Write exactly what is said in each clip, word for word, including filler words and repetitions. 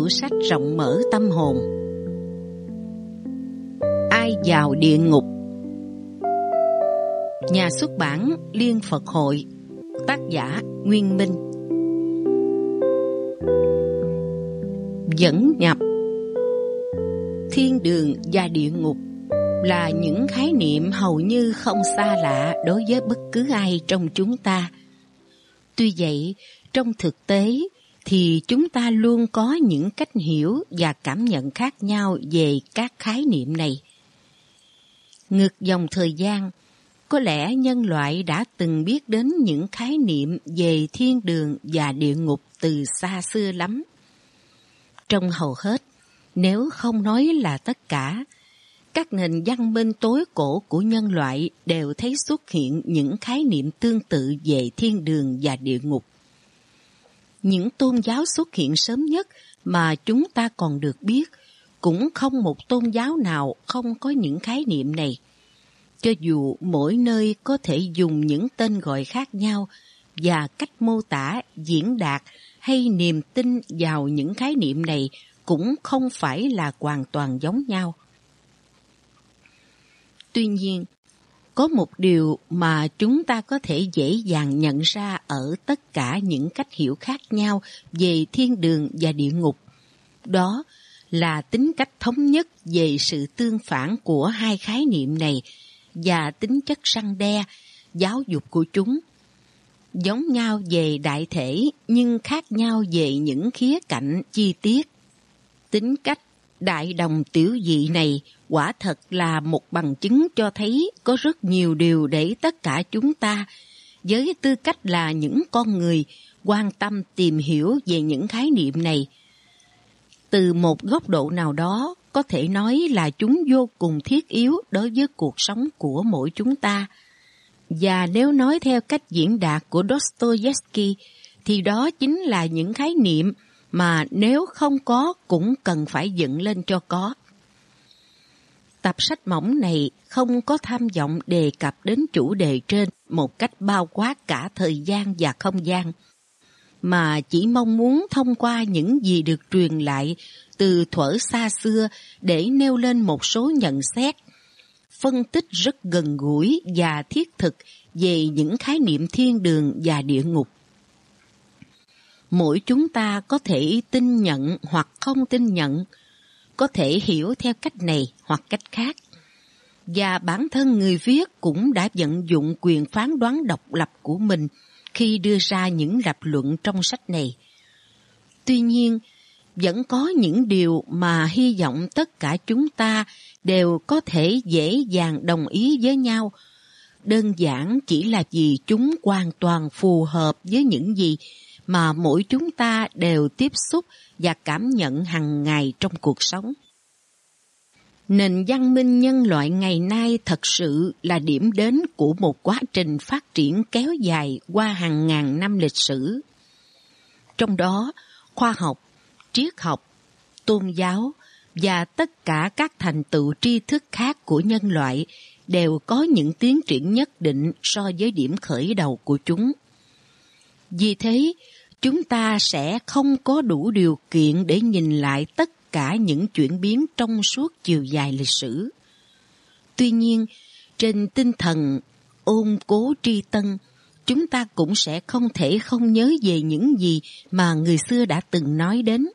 tủ sách rộng mở tâm hồn. Ai vào địa ngục? Nhà xuất bản Liên Phật Hội. Tác giả Nguyên Minh. Dẫn nhập. Thiên đường và địa ngục là những khái niệm hầu như không xa lạ đối với bất cứ ai trong chúng ta. Tuy vậy, trong thực tế thì chúng ta luôn có những cách hiểu và cảm nhận khác nhau về các khái niệm này. Ngược dòng thời gian, có lẽ nhân loại đã từng biết đến những khái niệm về thiên đường và địa ngục từ xa xưa lắm. Trong hầu hết, nếu không nói là tất cả, các nền văn minh tối cổ của nhân loại đều thấy xuất hiện những khái niệm tương tự về thiên đường và địa ngục. Những tôn giáo xuất hiện sớm nhất mà chúng ta còn được biết, cũng không một tôn giáo nào không có những khái niệm này. Cho dù mỗi nơi có thể dùng những tên gọi khác nhau và cách mô tả, diễn đạt hay niềm tin vào những khái niệm này cũng không phải là hoàn toàn giống nhau. Tuy nhiên, có một điều mà chúng ta có thể dễ dàng nhận ra ở tất cả những cách hiểu khác nhau về thiên đường và địa ngục. Đó là tính cách thống nhất về sự tương phản của hai khái niệm này và tính chất răn đe, giáo dục của chúng. Giống nhau về đại thể nhưng khác nhau về những khía cạnh chi tiết. Tính cách đại đồng tiểu dị này quả thật là một bằng chứng cho thấy có rất nhiều điều để tất cả chúng ta, với tư cách là những con người, quan tâm tìm hiểu về những khái niệm này. Từ một góc độ nào đó, có thể nói là chúng vô cùng thiết yếu đối với cuộc sống của mỗi chúng ta. Và nếu nói theo cách diễn đạt của Dostoevsky, thì đó chính là những khái niệm mà nếu không có cũng cần phải dựng lên cho có. Tập sách mỏng này không có tham vọng đề cập đến chủ đề trên một cách bao quát cả thời gian và không gian, mà chỉ mong muốn thông qua những gì được truyền lại từ thuở xa xưa để nêu lên một số nhận xét, phân tích rất gần gũi và thiết thực về những khái niệm thiên đường và địa ngục. Mỗi chúng ta có thể tin nhận hoặc không tin nhận, có thể hiểu theo cách này hoặc cách khác. Và bản thân người viết cũng đã vận dụng quyền phán đoán độc lập của mình khi đưa ra những lập luận trong sách này. Tuy nhiên, vẫn có những điều mà hy vọng tất cả chúng ta đều có thể dễ dàng đồng ý với nhau, đơn giản chỉ là vì chúng hoàn toàn phù hợp với những gì mà mỗi chúng ta đều tiếp xúc và cảm nhận hàng ngày trong cuộc sống. Nền văn minh nhân loại ngày nay thật sự là điểm đến của một quá trình phát triển kéo dài qua hàng ngàn năm lịch sử. Trong đó, khoa học, triết học, tôn giáo và tất cả các thành tựu tri thức khác của nhân loại đều có những tiến triển nhất định so với điểm khởi đầu của chúng. Vì thế, chúng ta sẽ không có đủ điều kiện để nhìn lại tất cả những chuyển biến trong suốt chiều dài lịch sử. Tuy nhiên, trên tinh thần ôn cố tri tân, chúng ta cũng sẽ không thể không nhớ về những gì mà người xưa đã từng nói đến.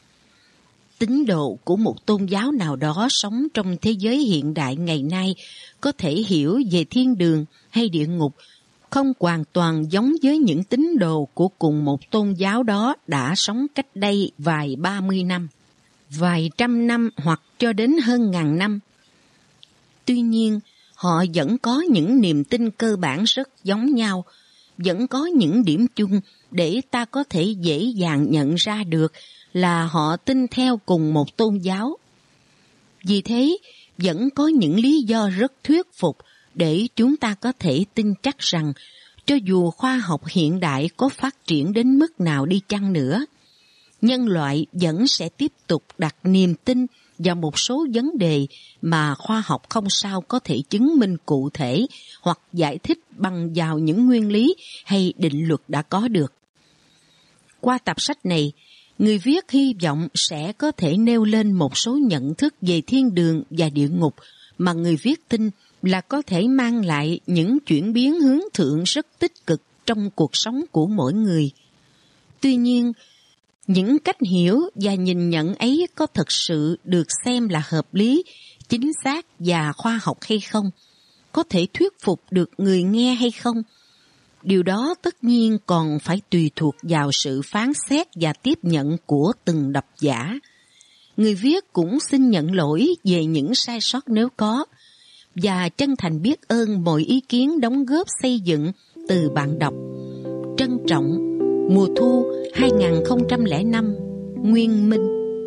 Tín đồ của một tôn giáo nào đó sống trong thế giới hiện đại ngày nay có thể hiểu về thiên đường hay địa ngục không hoàn toàn giống với những tín đồ của cùng một tôn giáo đó đã sống cách đây vài ba mươi năm, vài trăm năm hoặc cho đến hơn ngàn năm. Tuy nhiên, họ vẫn có những niềm tin cơ bản rất giống nhau, vẫn có những điểm chung để ta có thể dễ dàng nhận ra được là họ tin theo cùng một tôn giáo. Vì thế, vẫn có những lý do rất thuyết phục để chúng ta có thể tin chắc rằng cho dù khoa học hiện đại có phát triển đến mức nào đi chăng nữa, nhân loại vẫn sẽ tiếp tục đặt niềm tin vào một số vấn đề mà khoa học không sao có thể chứng minh cụ thể hoặc giải thích bằng vào những nguyên lý hay định luật đã có được. Qua tập sách này, Người viết hy vọng sẽ có thể nêu lên một số nhận thức về thiên đường và địa ngục mà người viết tin là có thể mang lại những chuyển biến hướng thượng rất tích cực trong cuộc sống của mỗi người. Tuy nhiên, những cách hiểu và nhìn nhận ấy có thực sự được xem là hợp lý, chính xác và khoa học hay không? Có thể thuyết phục được người nghe hay không? Điều đó tất nhiên còn phải tùy thuộc vào sự phán xét và tiếp nhận của từng độc giả. Người viết cũng xin nhận lỗi về những sai sót nếu có, và chân thành biết ơn mọi ý kiến đóng góp xây dựng từ bạn đọc. Trân trọng, Mùa thu hai không không năm, Nguyên Minh.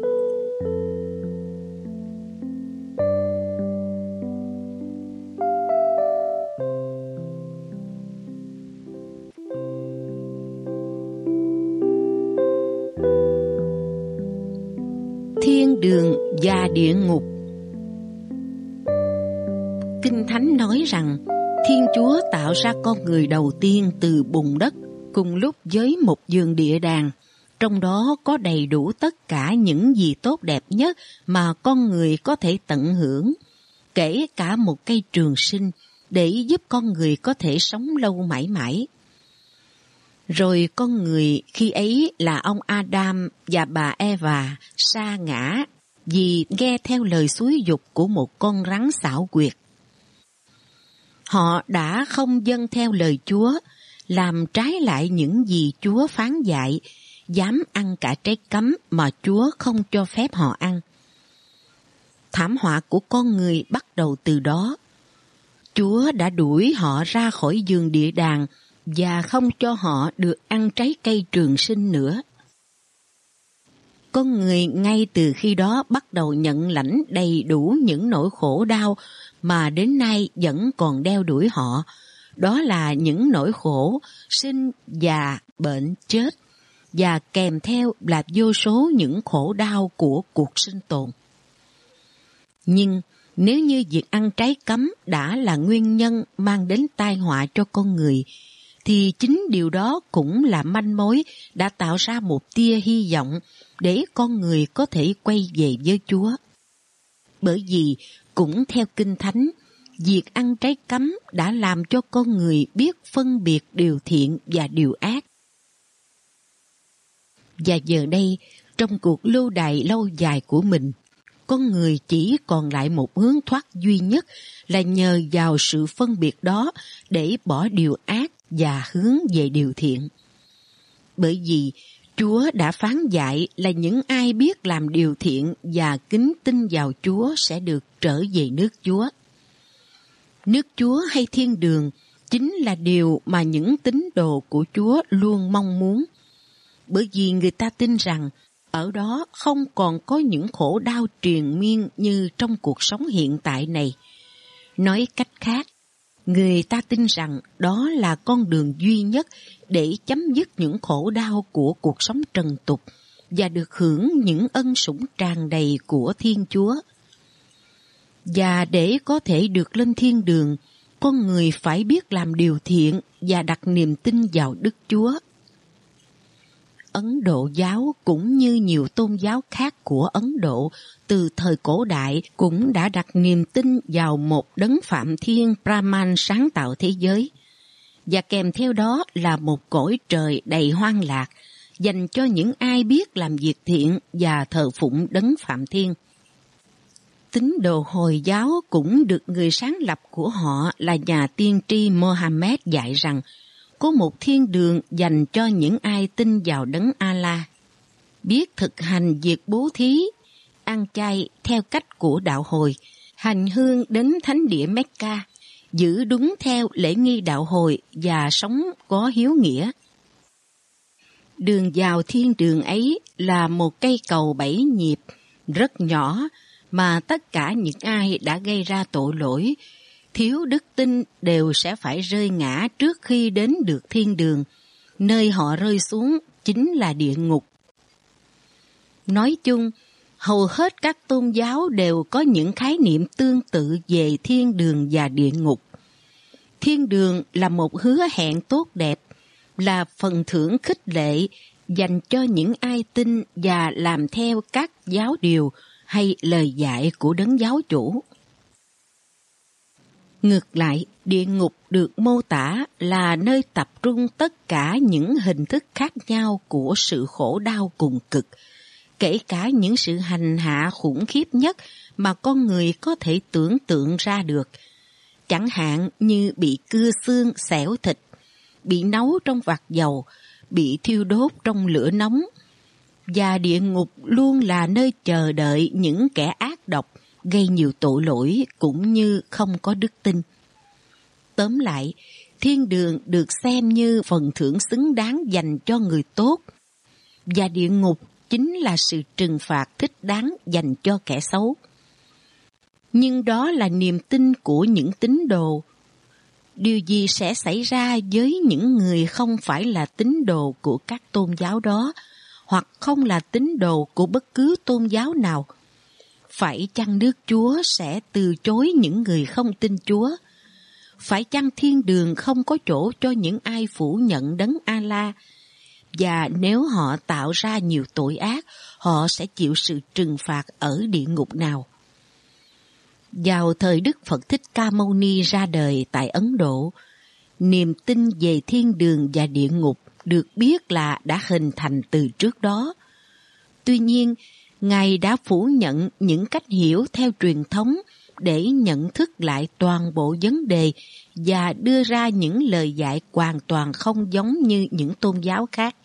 Thiên đường và địa ngục. Kinh Thánh nói rằng Thiên Chúa tạo ra con người đầu tiên từ bùn đất cùng lúc với một vườn địa đàng, trong đó có đầy đủ tất cả những gì tốt đẹp nhất mà con người có thể tận hưởng, kể cả một cây trường sinh để giúp con người có thể sống lâu mãi mãi. Rồi con người khi ấy là ông Adam và bà Eva sa ngã vì nghe theo lời xúi giục của một con rắn xảo quyệt. Họ đã không vâng theo lời Chúa, làm trái lại những gì Chúa phán dạy, dám ăn cả trái cấm mà Chúa không cho phép họ ăn. Thảm họa của con người bắt đầu từ đó. Chúa đã đuổi họ ra khỏi vườn địa đàng và không cho họ được ăn trái cây trường sinh nữa. Con người ngay từ khi đó bắt đầu nhận lãnh đầy đủ những nỗi khổ đau mà đến nay vẫn còn đeo đuổi họ. Đó là những nỗi khổ sinh, già, bệnh, chết, và kèm theo là vô số những khổ đau của cuộc sinh tồn. Nhưng nếu như việc ăn trái cấm đã là nguyên nhân mang đến tai họa cho con người, thì chính điều đó cũng là manh mối đã tạo ra một tia hy vọng để con người có thể quay về với Chúa. Bởi vì cũng theo Kinh Thánh, việc ăn trái cấm đã làm cho con người biết phân biệt điều thiện và điều ác. Và giờ đây, trong cuộc lưu đày lâu dài của mình, con người chỉ còn lại một hướng thoát duy nhất là nhờ vào sự phân biệt đó để bỏ điều ác và hướng về điều thiện. Bởi vì Chúa đã phán dạy là những ai biết làm điều thiện và kính tin vào Chúa sẽ được trở về nước Chúa. Nước Chúa hay thiên đường chính là điều mà những tín đồ của Chúa luôn mong muốn. Bởi vì người ta tin rằng ở đó không còn có những khổ đau triền miên như trong cuộc sống hiện tại này. Nói cách khác, người ta tin rằng đó là con đường duy nhất để chấm dứt những khổ đau của cuộc sống trần tục và được hưởng những ân sủng tràn đầy của Thiên Chúa. Và để có thể được lên thiên đường, con người phải biết làm điều thiện và đặt niềm tin vào Đức Chúa. Ấn Độ giáo cũng như nhiều tôn giáo khác của Ấn Độ từ thời cổ đại cũng đã đặt niềm tin vào một đấng Phạm Thiên Brahman sáng tạo thế giới. Và kèm theo đó là một cõi trời đầy hoang lạc dành cho những ai biết làm việc thiện và thờ phụng đấng Phạm Thiên. Tín đồ Hồi giáo cũng được người sáng lập của họ là nhà tiên tri Mohammed dạy rằng có một thiên đường dành cho những ai tin vào đấng Allah, biết thực hành việc bố thí, ăn chay theo cách của đạo Hồi, hành hương đến thánh địa Mecca, giữ đúng theo lễ nghi đạo Hồi và sống có hiếu nghĩa. Đường vào thiên đường ấy là một cây cầu bảy nhịp rất nhỏ mà tất cả những ai đã gây ra tội lỗi, thiếu đức tin đều sẽ phải rơi ngã trước khi đến được thiên đường. Nơi họ rơi xuống chính là địa ngục. Nói chung, hầu hết các tôn giáo đều có những khái niệm tương tự về thiên đường và địa ngục. Thiên đường là một hứa hẹn tốt đẹp, là phần thưởng khích lệ dành cho những ai tin và làm theo các giáo điều hay lời dạy của đấng giáo chủ. Ngược lại, địa ngục được mô tả là nơi tập trung tất cả những hình thức khác nhau của sự khổ đau cùng cực, kể cả những sự hành hạ khủng khiếp nhất mà con người có thể tưởng tượng ra được, chẳng hạn như bị cưa xương xẻo thịt, bị nấu trong vạc dầu, bị thiêu đốt trong lửa nóng. Và địa ngục luôn là nơi chờ đợi những kẻ ác độc, gây nhiều tội lỗi cũng như không có đức tin. Tóm lại, thiên đường được xem như phần thưởng xứng đáng dành cho người tốt, và địa ngục chính là sự trừng phạt thích đáng dành cho kẻ xấu. Nhưng đó là niềm tin của những tín đồ. Điều gì sẽ xảy ra với những người không phải là tín đồ của các tôn giáo đó, hoặc không là tín đồ của bất cứ tôn giáo nào? Phải chăng nước Chúa sẽ từ chối những người không tin Chúa? Phải chăng thiên đường không có chỗ cho những ai phủ nhận đấng A-la? Và nếu họ tạo ra nhiều tội ác, họ sẽ chịu sự trừng phạt ở địa ngục nào? Vào thời Đức Phật Thích Ca Mâu Ni ra đời tại Ấn Độ, niềm tin về thiên đường và địa ngục được biết là đã hình thành từ trước đó. Tuy nhiên, Ngài đã phủ nhận những cách hiểu theo truyền thống để nhận thức lại toàn bộ vấn đề và đưa ra những lời dạy hoàn toàn không giống như những tôn giáo khác.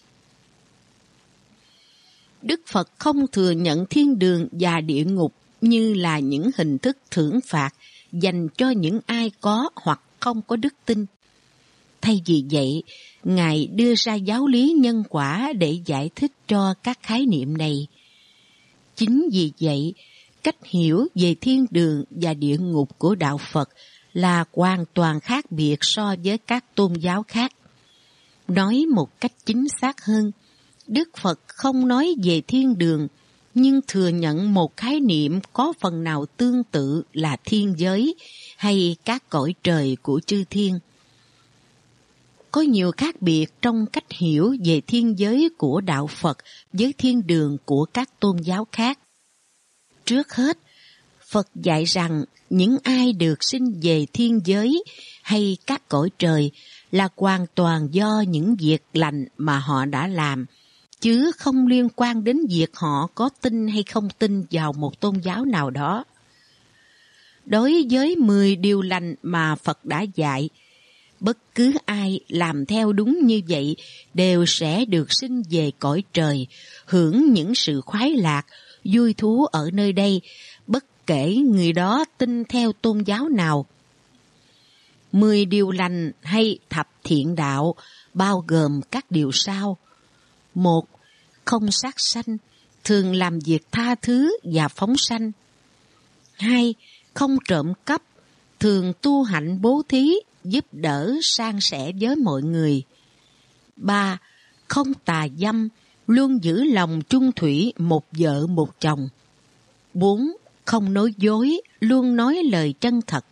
Đức Phật không thừa nhận thiên đường và địa ngục như là những hình thức thưởng phạt dành cho những ai có hoặc không có đức tin. Thay vì vậy, Ngài đưa ra giáo lý nhân quả để giải thích cho các khái niệm này. Chính vì vậy, cách hiểu về thiên đường và địa ngục của Đạo Phật là hoàn toàn khác biệt so với các tôn giáo khác. Nói một cách chính xác hơn, Đức Phật không nói về thiên đường, nhưng thừa nhận một khái niệm có phần nào tương tự là thiên giới hay các cõi trời của chư thiên. Có nhiều khác biệt trong cách hiểu về thiên giới của Đạo Phật với thiên đường của các tôn giáo khác. Trước hết, Phật dạy rằng những ai được sinh về thiên giới hay các cõi trời là hoàn toàn do những việc lành mà họ đã làm, chứ không liên quan đến việc họ có tin hay không tin vào một tôn giáo nào đó. Đối với mười điều lành mà Phật đã dạy, bất cứ ai làm theo đúng như vậy đều sẽ được sinh về cõi trời, hưởng những sự khoái lạc, vui thú ở nơi đây, bất kể người đó tin theo tôn giáo nào. Mười điều lành hay thập thiện đạo bao gồm các điều sau. Một, không sát sanh, thường làm việc tha thứ và phóng sanh. Hai, không trộm cắp, thường tu hạnh bố thí, giúp đỡ san sẻ với mọi người. Ba, không tà dâm, luôn giữ lòng chung thủy một vợ một chồng. Bốn, không nói dối, luôn nói lời chân thật.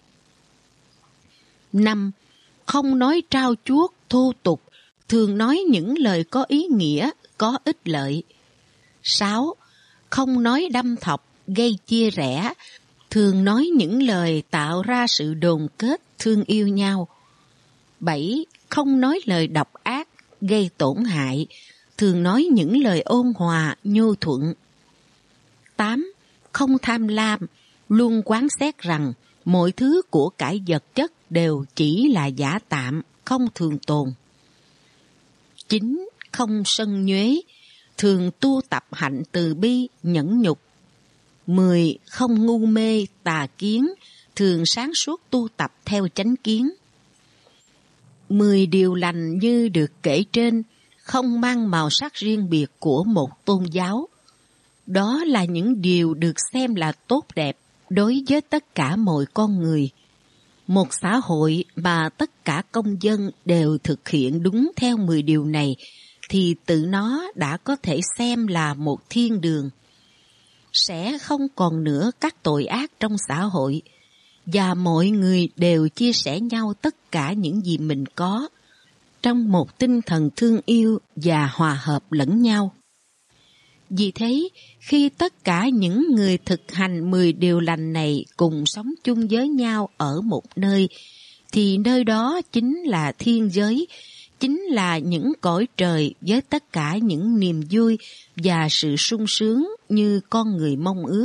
Năm, không nói trao chuốt, thô tục, thường nói những lời có ý nghĩa, có ích lợi. Sáu, không nói đâm thọc, gây chia rẽ, thường nói những lời tạo ra sự đồn kết, thương yêu nhau. Bảy, không nói lời độc ác, gây tổn hại, thường nói những lời ôn hòa, nhu thuận. Tám, không tham lam, luôn quán xét rằng mọi thứ của cải vật chất đều chỉ là giả tạm, không thường tồn. Chín, không sân nhuế, thường tu tập hạnh từ bi, nhẫn nhục. Mười, không ngu mê, tà kiến, thường sáng suốt tu tập theo chánh kiến. Mười điều lành như được kể trên không mang màu sắc riêng biệt của một tôn giáo. Đó là những điều được xem là tốt đẹp đối với tất cả mọi con người. Một xã hội mà tất cả công dân đều thực hiện đúng theo mười điều này thì tự nó đã có thể xem là một thiên đường. Sẽ không còn nữa các tội ác trong xã hội, và mọi người đều chia sẻ nhau tất cả những gì mình có. trong một tinh thần thương yêu và hòa hợp lẫn nhau. Vì thế, khi tất cả những người thực hành mười điều lành này cùng sống chung với nhau ở một nơi, thì nơi đó chính là thiên giới, chính là những cõi trời với tất cả những niềm vui và sự sung sướng như con người mong ước.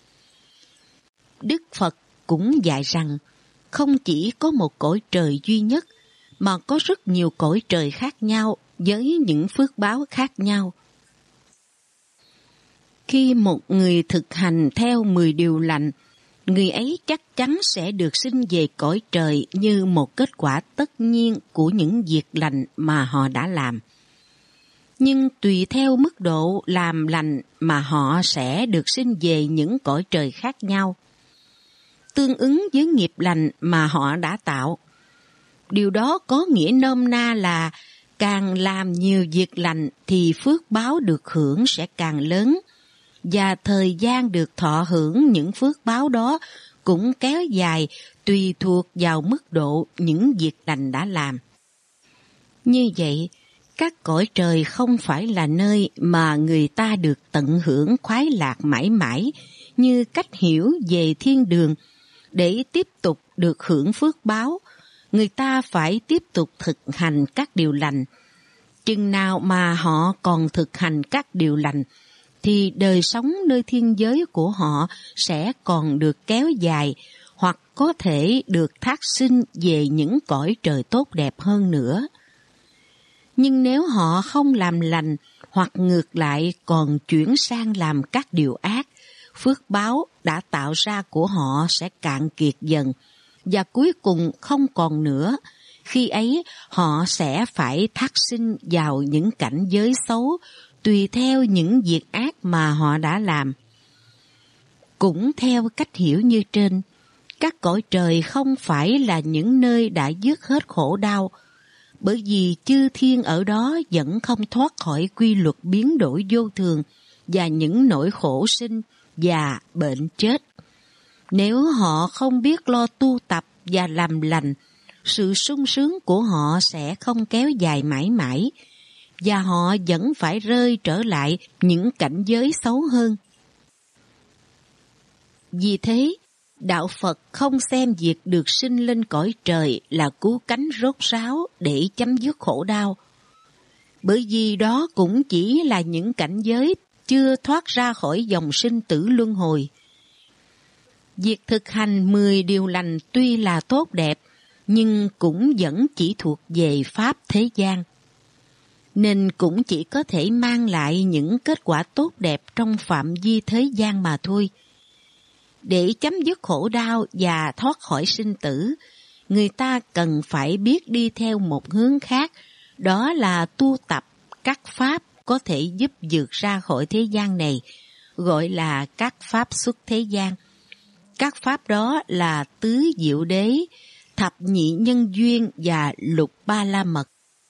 Đức Phật cũng dạy rằng, không chỉ có một cõi trời duy nhất, mà có rất nhiều cõi trời khác nhau với những phước báo khác nhau. Khi một người thực hành theo mười điều lành, người ấy chắc chắn sẽ được sinh về cõi trời như một kết quả tất nhiên của những việc lành mà họ đã làm. Nhưng tùy theo mức độ làm lành mà họ sẽ được sinh về những cõi trời khác nhau, tương ứng với nghiệp lành mà họ đã tạo. Điều đó có nghĩa nôm na là càng làm nhiều việc lành thì phước báo được hưởng sẽ càng lớn, và thời gian được thọ hưởng những phước báo đó cũng kéo dài tùy thuộc vào mức độ những việc lành đã làm. Như vậy, các cõi trời không phải là nơi mà người ta được tận hưởng khoái lạc mãi mãi như cách hiểu về thiên đường. Để tiếp tục được hưởng phước báo, người ta phải tiếp tục thực hành các điều lành. Chừng nào mà họ còn thực hành các điều lành, thì đời sống nơi thiên giới của họ sẽ còn được kéo dài, hoặc có thể được thác sinh về những cõi trời tốt đẹp hơn nữa. Nhưng nếu họ không làm lành, hoặc ngược lại còn chuyển sang làm các điều ác, phước báo đã tạo ra của họ sẽ cạn kiệt dần, và cuối cùng không còn nữa. Khi ấy, họ sẽ phải thác sinh vào những cảnh giới xấu, tùy theo những việc ác mà họ đã làm. Cũng theo cách hiểu như trên, các cõi trời không phải là những nơi đã dứt hết khổ đau, bởi vì chư thiên ở đó vẫn không thoát khỏi quy luật biến đổi vô thường và những nỗi khổ sinh và bệnh chết. Nếu họ không biết lo tu tập và làm lành, sự sung sướng của họ sẽ không kéo dài mãi mãi, và họ vẫn phải rơi trở lại những cảnh giới xấu hơn. Vì thế, Đạo Phật không xem việc được sinh lên cõi trời là cứu cánh rốt ráo để chấm dứt khổ đau, bởi vì đó cũng chỉ là những cảnh giới chưa thoát ra khỏi dòng sinh tử luân hồi. Việc thực hành mười điều lành tuy là tốt đẹp, nhưng cũng vẫn chỉ thuộc về pháp thế gian, nên cũng chỉ có thể mang lại những kết quả tốt đẹp trong phạm vi thế gian mà thôi. Để chấm dứt khổ đau và thoát khỏi sinh tử, người ta cần phải biết đi theo một hướng khác, đó là tu tập các pháp có thể giúp vượt ra khỏi thế gian này, gọi là các pháp xuất thế gian. Các pháp đó là tứ diệu đế, thập nhị nhân duyên và lục ba la mật.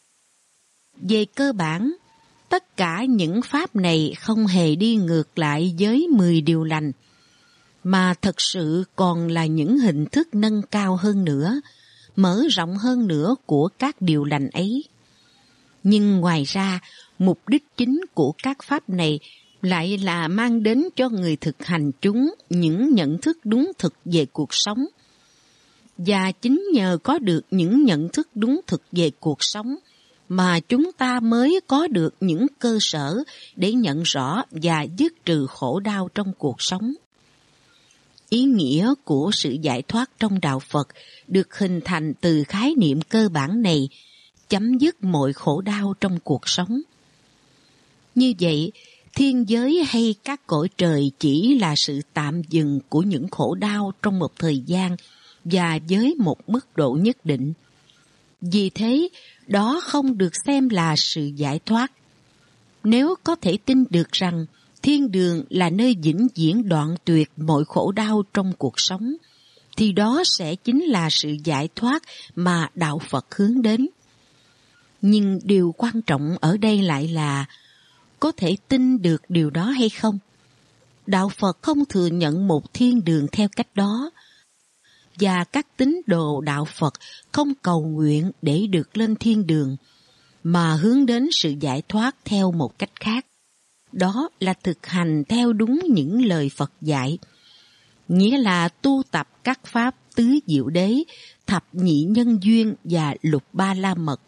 Về cơ bản, tất cả những pháp này không hề đi ngược lại với mười điều lành, mà thật sự còn là những hình thức nâng cao hơn nữa, mở rộng hơn nữa của các điều lành ấy. Nhưng ngoài ra, mục đích chính của các pháp này lại là mang đến cho người thực hành chúng những nhận thức đúng thực về cuộc sống. Và chính nhờ có được những nhận thức đúng thực về cuộc sống mà chúng ta mới có được những cơ sở để nhận rõ và dứt trừ khổ đau trong cuộc sống. Ý nghĩa của sự giải thoát trong đạo Phật được hình thành từ khái niệm cơ bản này, chấm dứt mọi khổ đau trong cuộc sống. Như vậy, thiên giới hay các cõi trời chỉ là sự tạm dừng của những khổ đau trong một thời gian và với một mức độ nhất định. Vì thế, đó không được xem là sự giải thoát. Nếu có thể tin được rằng thiên đường là nơi vĩnh viễn đoạn tuyệt mọi khổ đau trong cuộc sống, thì đó sẽ chính là sự giải thoát mà đạo Phật hướng đến. Nhưng điều quan trọng ở đây lại là có thể tin được điều đó hay không. Đạo Phật không thừa nhận một thiên đường theo cách đó, và các tín đồ đạo Phật không cầu nguyện để được lên thiên đường, mà hướng đến sự giải thoát theo một cách khác. Đó là thực hành theo đúng những lời Phật dạy, nghĩa là tu tập các pháp tứ diệu đế, thập nhị nhân duyên và lục ba la mật.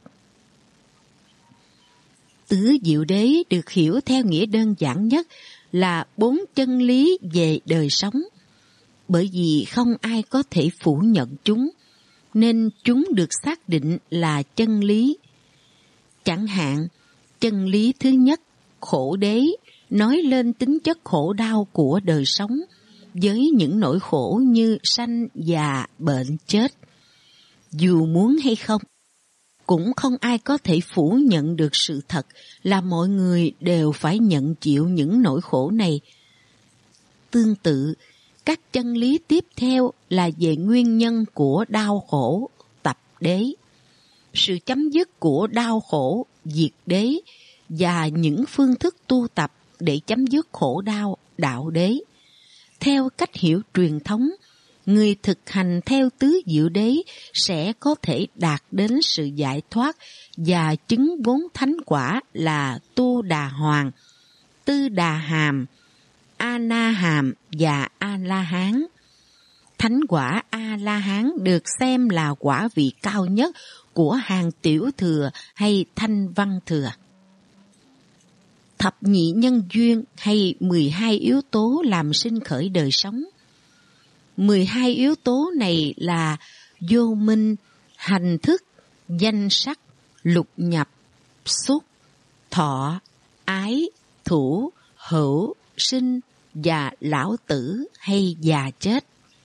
Tứ diệu đế được hiểu theo nghĩa đơn giản nhất là bốn chân lý về đời sống, bởi vì không ai có thể phủ nhận chúng, nên chúng được xác định là chân lý. Chẳng hạn, chân lý thứ nhất, khổ đế, nói lên tính chất khổ đau của đời sống, với những nỗi khổ như sanh, già, bệnh, chết. Dù muốn hay không, cũng không ai có thể phủ nhận được sự thật là mọi người đều phải nhận chịu những nỗi khổ này. Tương tự, các chân lý tiếp theo là về nguyên nhân của đau khổ, tập đế, sự chấm dứt của đau khổ, diệt đế, và những phương thức tu tập để chấm dứt khổ đau, đạo đế. Theo cách hiểu truyền thống, người thực hành theo tứ diệu đế sẽ có thể đạt đến sự giải thoát và chứng bốn thánh quả là Tu Đà Hoàng, Tư Đà Hàm, A Na Hàm và A La Hán. Thánh quả A La Hán được xem là quả vị cao nhất của hàng tiểu thừa hay thanh văn thừa. Thập nhị nhân duyên hay mười hai yếu tố làm sinh khởi đời sống. mười hai yếu tố này là vô minh, hành thức, danh sắc, lục nhập, xúc, thọ, ái, thủ, hữu, sinh và lão tử hay già chết.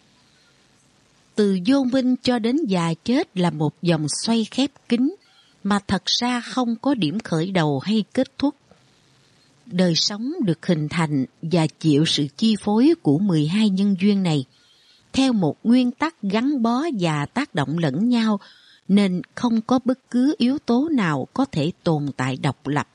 Từ vô minh cho đến già chết là một vòng xoay khép kín mà thật ra không có điểm khởi đầu hay kết thúc. Đời sống được hình thành và chịu sự chi phối của mười hai nhân duyên này theo một nguyên tắc gắn bó và tác động lẫn nhau, nên không có bất cứ yếu tố nào có thể tồn tại độc lập.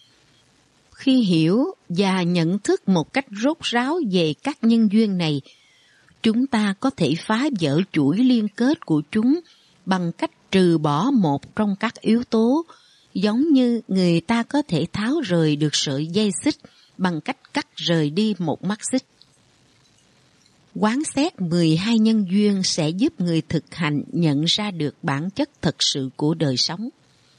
Khi hiểu và nhận thức một cách rốt ráo về các nhân duyên này, chúng ta có thể phá vỡ chuỗi liên kết của chúng bằng cách trừ bỏ một trong các yếu tố, giống như người ta có thể tháo rời được sợi dây xích bằng cách cắt rời đi một mắt xích. Quán xét mười hai nhân duyên sẽ giúp người thực hành nhận ra được bản chất thật sự của đời sống.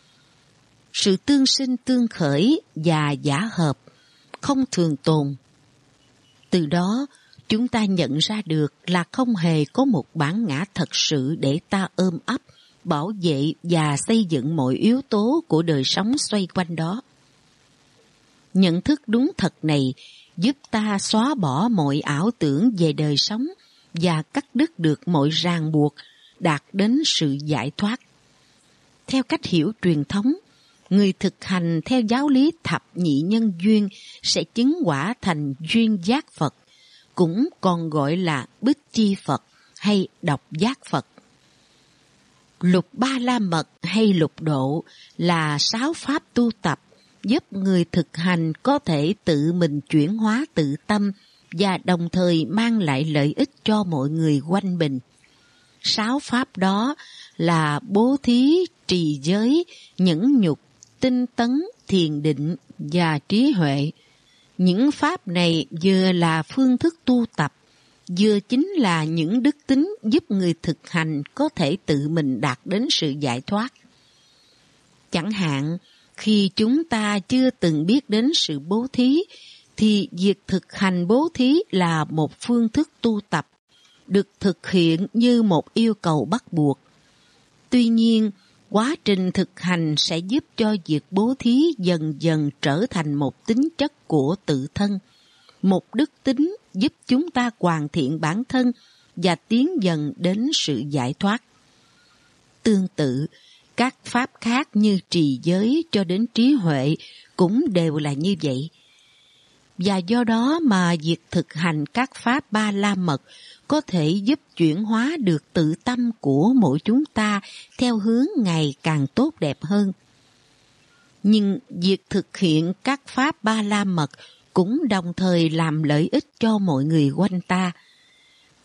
Sự tương sinh tương khởi và giả hợp, không thường tồn. Từ đó, chúng ta nhận ra được là không hề có một bản ngã thật sự để ta ôm ấp, bảo vệ và xây dựng mọi yếu tố của đời sống xoay quanh đó. Nhận thức đúng thật này giúp ta xóa bỏ mọi ảo tưởng về đời sống và cắt đứt được mọi ràng buộc, đạt đến sự giải thoát. Theo cách hiểu truyền thống, người thực hành theo giáo lý thập nhị nhân duyên sẽ chứng quả thành duyên giác Phật, cũng còn gọi là bích chi Phật hay độc giác Phật. Lục ba la mật hay lục độ là sáu pháp tu tập giúp người thực hành có thể tự mình chuyển hóa tự tâm và đồng thời mang lại lợi ích cho mọi người quanh mình. Sáu pháp đó là bố thí, trì giới, nhẫn nhục, tinh tấn, thiền định và trí huệ. Những pháp này vừa là phương thức tu tập, vừa chính là những đức tính giúp người thực hành có thể tự mình đạt đến sự giải thoát. Chẳng hạn, khi chúng ta chưa từng biết đến sự bố thí, thì việc thực hành bố thí là một phương thức tu tập, được thực hiện như một yêu cầu bắt buộc. Tuy nhiên, quá trình thực hành sẽ giúp cho việc bố thí dần dần trở thành một tính chất của tự thân, một đức tính giúp chúng ta hoàn thiện bản thân và tiến dần đến sự giải thoát. Tương tự, các pháp khác như trì giới cho đến trí huệ cũng đều là như vậy. Và do đó mà việc thực hành các pháp ba la mật có thể giúp chuyển hóa được tự tâm của mỗi chúng ta theo hướng ngày càng tốt đẹp hơn. Nhưng việc thực hiện các pháp ba la mật cũng đồng thời làm lợi ích cho mọi người quanh ta.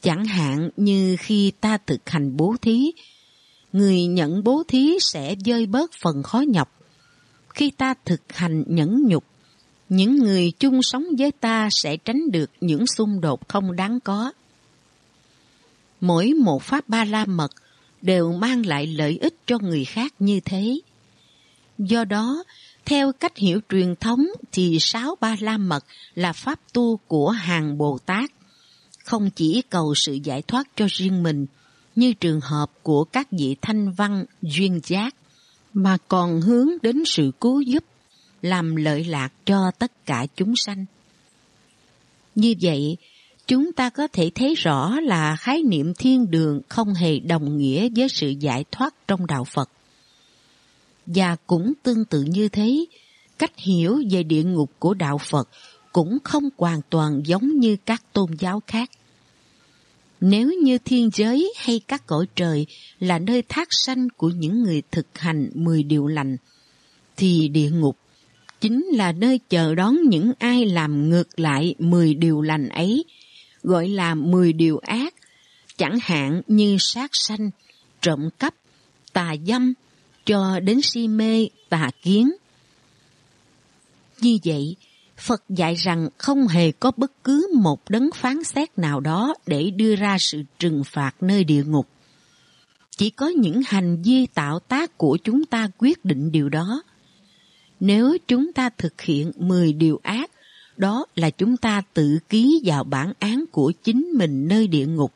Chẳng hạn như khi ta thực hành bố thí, người nhận bố thí sẽ vơi bớt phần khó nhọc. Khi ta thực hành nhẫn nhục, những người chung sống với ta sẽ tránh được những xung đột không đáng có. Mỗi một pháp Ba La Mật đều mang lại lợi ích cho người khác như thế. Do đó, theo cách hiểu truyền thống thì sáu Ba La Mật là pháp tu của hàng Bồ Tát, không chỉ cầu sự giải thoát cho riêng mình, như trường hợp của các vị thanh văn duyên giác, mà còn hướng đến sự cứu giúp, làm lợi lạc cho tất cả chúng sanh. Như vậy, chúng ta có thể thấy rõ là khái niệm thiên đường không hề đồng nghĩa với sự giải thoát trong đạo Phật. Và cũng tương tự như thế, cách hiểu về địa ngục của đạo Phật cũng không hoàn toàn giống như các tôn giáo khác. Nếu như thiên giới hay các cõi trời là nơi thác sanh của những người thực hành mười điều lành, thì địa ngục chính là nơi chờ đón những ai làm ngược lại mười điều lành ấy, gọi là mười điều ác, chẳng hạn như sát sanh, trộm cắp, tà dâm, cho đến si mê, tà kiến. Như vậy, Phật dạy rằng không hề có bất cứ một đấng phán xét nào đó để đưa ra sự trừng phạt nơi địa ngục. Chỉ có những hành vi tạo tác của chúng ta quyết định điều đó. Nếu chúng ta thực hiện mười điều ác, đó là chúng ta tự ký vào bản án của chính mình nơi địa ngục.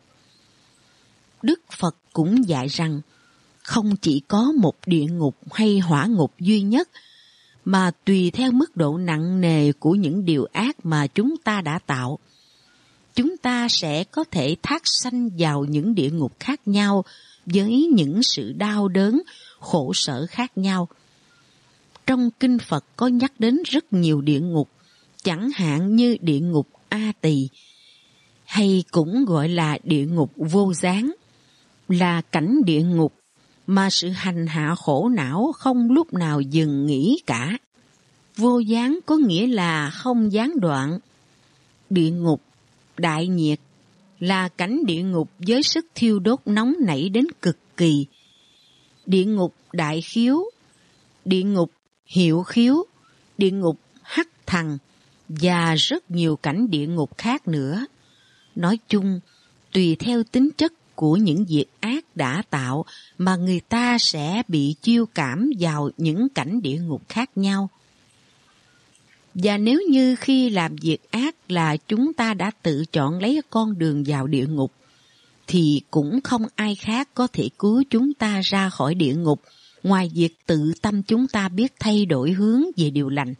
Đức Phật cũng dạy rằng, không chỉ có một địa ngục hay hỏa ngục duy nhất, mà tùy theo mức độ nặng nề của những điều ác mà chúng ta đã tạo, chúng ta sẽ có thể thác sanh vào những địa ngục khác nhau với những sự đau đớn, khổ sở khác nhau. Trong Kinh Phật có nhắc đến rất nhiều địa ngục, chẳng hạn như địa ngục A Tỳ, hay cũng gọi là địa ngục vô gián, là cảnh địa ngục mà sự hành hạ khổ não không lúc nào dừng nghỉ cả. Vô gián có nghĩa là không gián đoạn. Địa ngục đại nhiệt là cảnh địa ngục với sức thiêu đốt nóng nảy đến cực kỳ. Địa ngục đại khiếu, địa ngục hiệu khiếu, địa ngục hắc thần và rất nhiều cảnh địa ngục khác nữa. Nói chung, tùy theo tính chất của những việc ác đã tạo mà người ta sẽ bị chiêu cảm vào những cảnh địa ngục khác nhau. Và nếu như khi làm việc ác là chúng ta đã tự chọn lấy con đường vào địa ngục, thì cũng không ai khác có thể cứu chúng ta ra khỏi địa ngục ngoài việc tự tâm chúng ta biết thay đổi hướng về điều lành.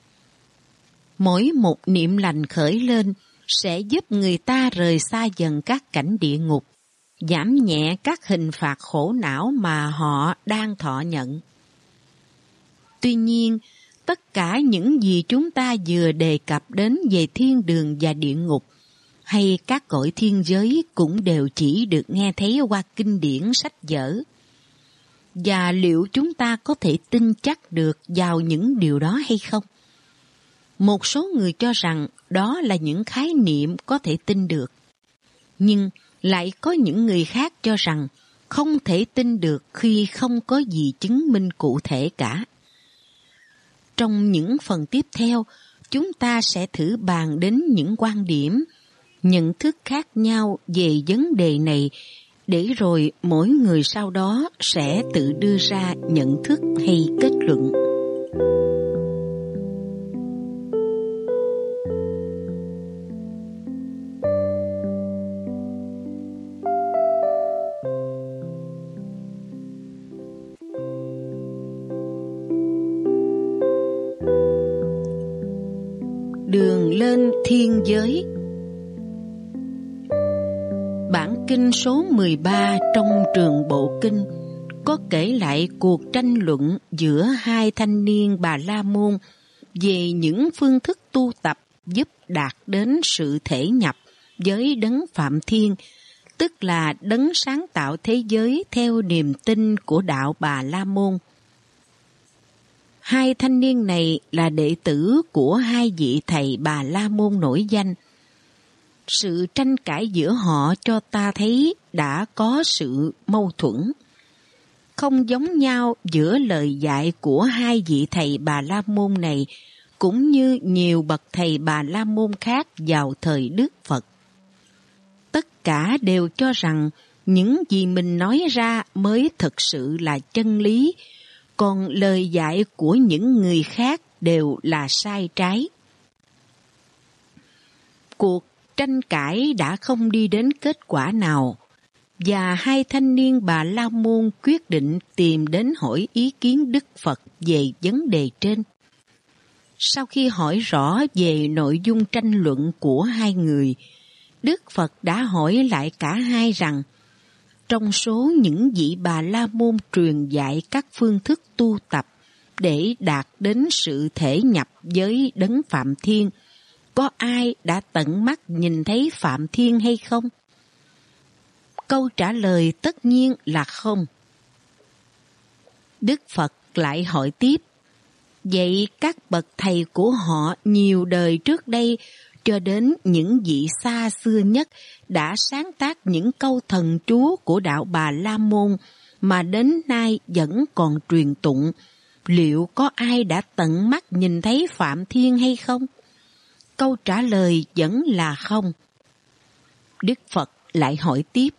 Mỗi một niệm lành khởi lên sẽ giúp người ta rời xa dần các cảnh địa ngục, giảm nhẹ các hình phạt khổ não mà họ đang thọ nhận. Tuy nhiên, tất cả những gì chúng ta vừa đề cập đến về thiên đường và địa ngục hay các cõi thiên giới cũng đều chỉ được nghe thấy qua kinh điển sách vở. Và liệu chúng ta có thể tin chắc được vào những điều đó hay không? Một số người cho rằng đó là những khái niệm có thể tin được. Nhưng lại có những người khác cho rằng không thể tin được khi không có gì chứng minh cụ thể cả. Trong những phần tiếp theo, chúng ta sẽ thử bàn đến những quan điểm, nhận thức khác nhau về vấn đề này, để rồi mỗi người sau đó sẽ tự đưa ra nhận thức hay kết luận. Đường lên thiên giới. Bản kinh số mười ba trong Trường Bộ Kinh có kể lại cuộc tranh luận giữa hai thanh niên Bà La Môn về những phương thức tu tập giúp đạt đến sự thể nhập với đấng Phạm Thiên, tức là đấng sáng tạo thế giới theo niềm tin của đạo Bà La Môn. Hai thanh niên này là đệ tử của hai vị thầy Bà La Môn nổi danh. Sự tranh cãi giữa họ cho ta thấy đã có sự mâu thuẫn. Không giống nhau giữa lời dạy của hai vị thầy Bà La Môn này cũng như nhiều bậc thầy Bà La Môn khác vào thời Đức Phật. Tất cả đều cho rằng những gì mình nói ra mới thực sự là chân lý, còn lời dạy của những người khác đều là sai trái. Cuộc tranh cãi đã không đi đến kết quả nào, và hai thanh niên Bà La Môn quyết định tìm đến hỏi ý kiến Đức Phật về vấn đề trên. Sau khi hỏi rõ về nội dung tranh luận của hai người, Đức Phật đã hỏi lại cả hai rằng, trong số những vị Bà La Môn truyền dạy các phương thức tu tập để đạt đến sự thể nhập với Đấng Phạm Thiên, có ai đã tận mắt nhìn thấy Phạm Thiên hay không? Câu trả lời tất nhiên là không. Đức Phật lại hỏi tiếp, vậy các bậc thầy của họ nhiều đời trước đây cho đến những vị xa xưa nhất đã sáng tác những câu thần chú của đạo Bà La Môn mà đến nay vẫn còn truyền tụng, liệu có ai đã tận mắt nhìn thấy Phạm Thiên hay không? Câu trả lời vẫn là không. Đức Phật lại hỏi tiếp,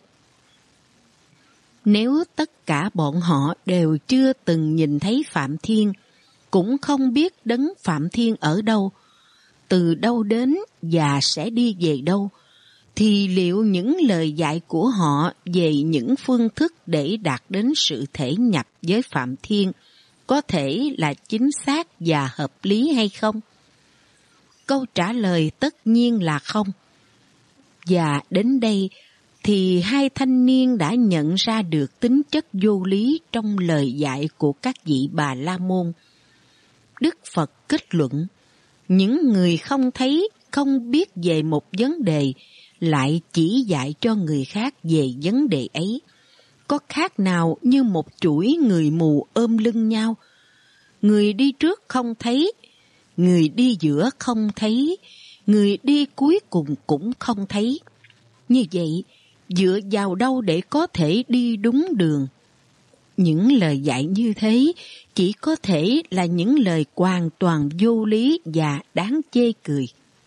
nếu tất cả bọn họ đều chưa từng nhìn thấy Phạm Thiên, cũng không biết Đấng Phạm Thiên ở đâu, từ đâu đến và sẽ đi về đâu, thì liệu những lời dạy của họ về những phương thức để đạt đến sự thể nhập với Phạm Thiên có thể là chính xác và hợp lý hay không? Câu trả lời tất nhiên là không. Và đến đây thì hai thanh niên đã nhận ra được tính chất vô lý trong lời dạy của các vị Bà La Môn. Đức Phật kết luận, những người không thấy, không biết về một vấn đề, lại chỉ dạy cho người khác về vấn đề ấy, có khác nào như một chuỗi người mù ôm lưng nhau. Người đi trước không thấy, người đi giữa không thấy, người đi cuối cùng cũng không thấy. Như vậy, dựa vào đâu để có thể đi đúng đường? Những lời dạy như thế chỉ có thể là những lời hoàn toàn vô lý và đáng chê cười.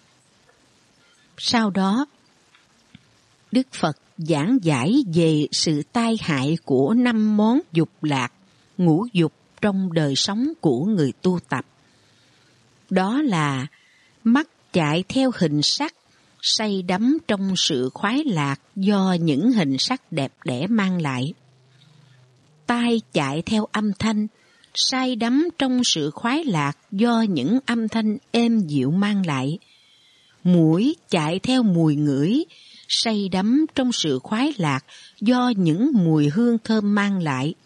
Sau đó, Đức Phật giảng giải về sự tai hại của năm món dục lạc, ngũ dục trong đời sống của người tu tập. Đó là mắt chạy theo hình sắc, say đắm trong sự khoái lạc do những hình sắc đẹp đẽ mang lại. Tai chạy theo âm thanh, say đắm trong sự khoái lạc do những âm thanh êm dịu mang lại. Mũi chạy theo mùi ngửi, say đắm trong sự khoái lạc do những mùi hương thơm mang lại.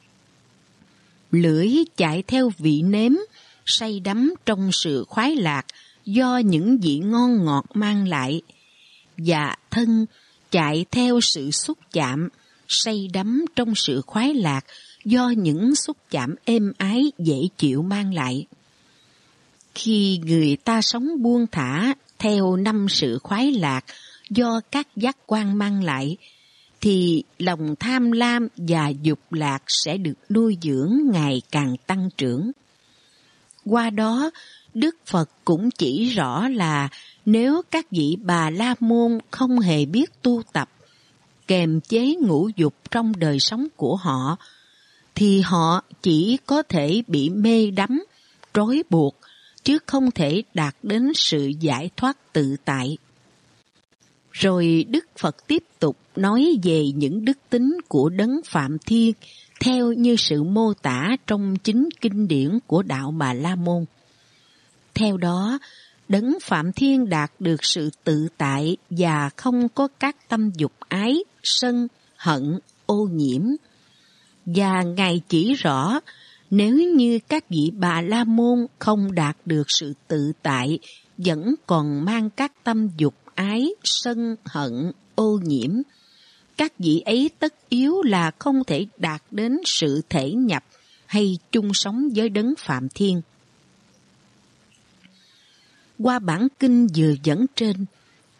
Lưỡi chạy theo vị nếm, say đắm trong sự khoái lạc do những vị ngon ngọt mang lại. Và thân chạy theo sự xúc chạm, say đắm trong sự khoái lạc do những xúc chạm êm ái dễ chịu mang lại. Khi người ta sống buông thả theo năm sự khoái lạc do các giác quan mang lại, thì lòng tham lam và dục lạc sẽ được nuôi dưỡng ngày càng tăng trưởng. Qua đó, Đức Phật cũng chỉ rõ là nếu các vị Bà La Môn không hề biết tu tập, kềm chế ngũ dục trong đời sống của họ, thì họ chỉ có thể bị mê đắm, trói buộc, chứ không thể đạt đến sự giải thoát tự tại. Rồi Đức Phật tiếp tục nói về những đức tính của Đấng Phạm Thiên theo như sự mô tả trong chính kinh điển của đạo Bà La Môn. Theo đó, Đấng Phạm Thiên đạt được sự tự tại và không có các tâm dục ái, sân, hận, ô nhiễm. Và Ngài chỉ rõ, nếu như các vị Bà La Môn không đạt được sự tự tại, vẫn còn mang các tâm dục ái, sân, hận, ô nhiễm, các vị ấy tất yếu là không thể đạt đến sự thể nhập hay chung sống với Đấng Phạm Thiên. Qua bản kinh vừa dẫn trên,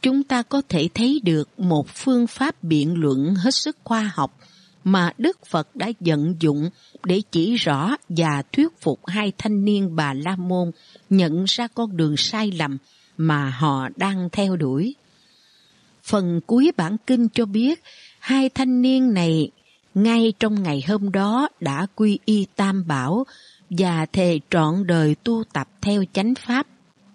chúng ta có thể thấy được một phương pháp biện luận hết sức khoa học mà Đức Phật đã vận dụng để chỉ rõ và thuyết phục hai thanh niên Bà La Môn nhận ra con đường sai lầm mà họ đang theo đuổi. Phần cuối bản kinh cho biết hai thanh niên này ngay trong ngày hôm đó đã quy y Tam Bảo và thề trọn đời tu tập theo chánh pháp.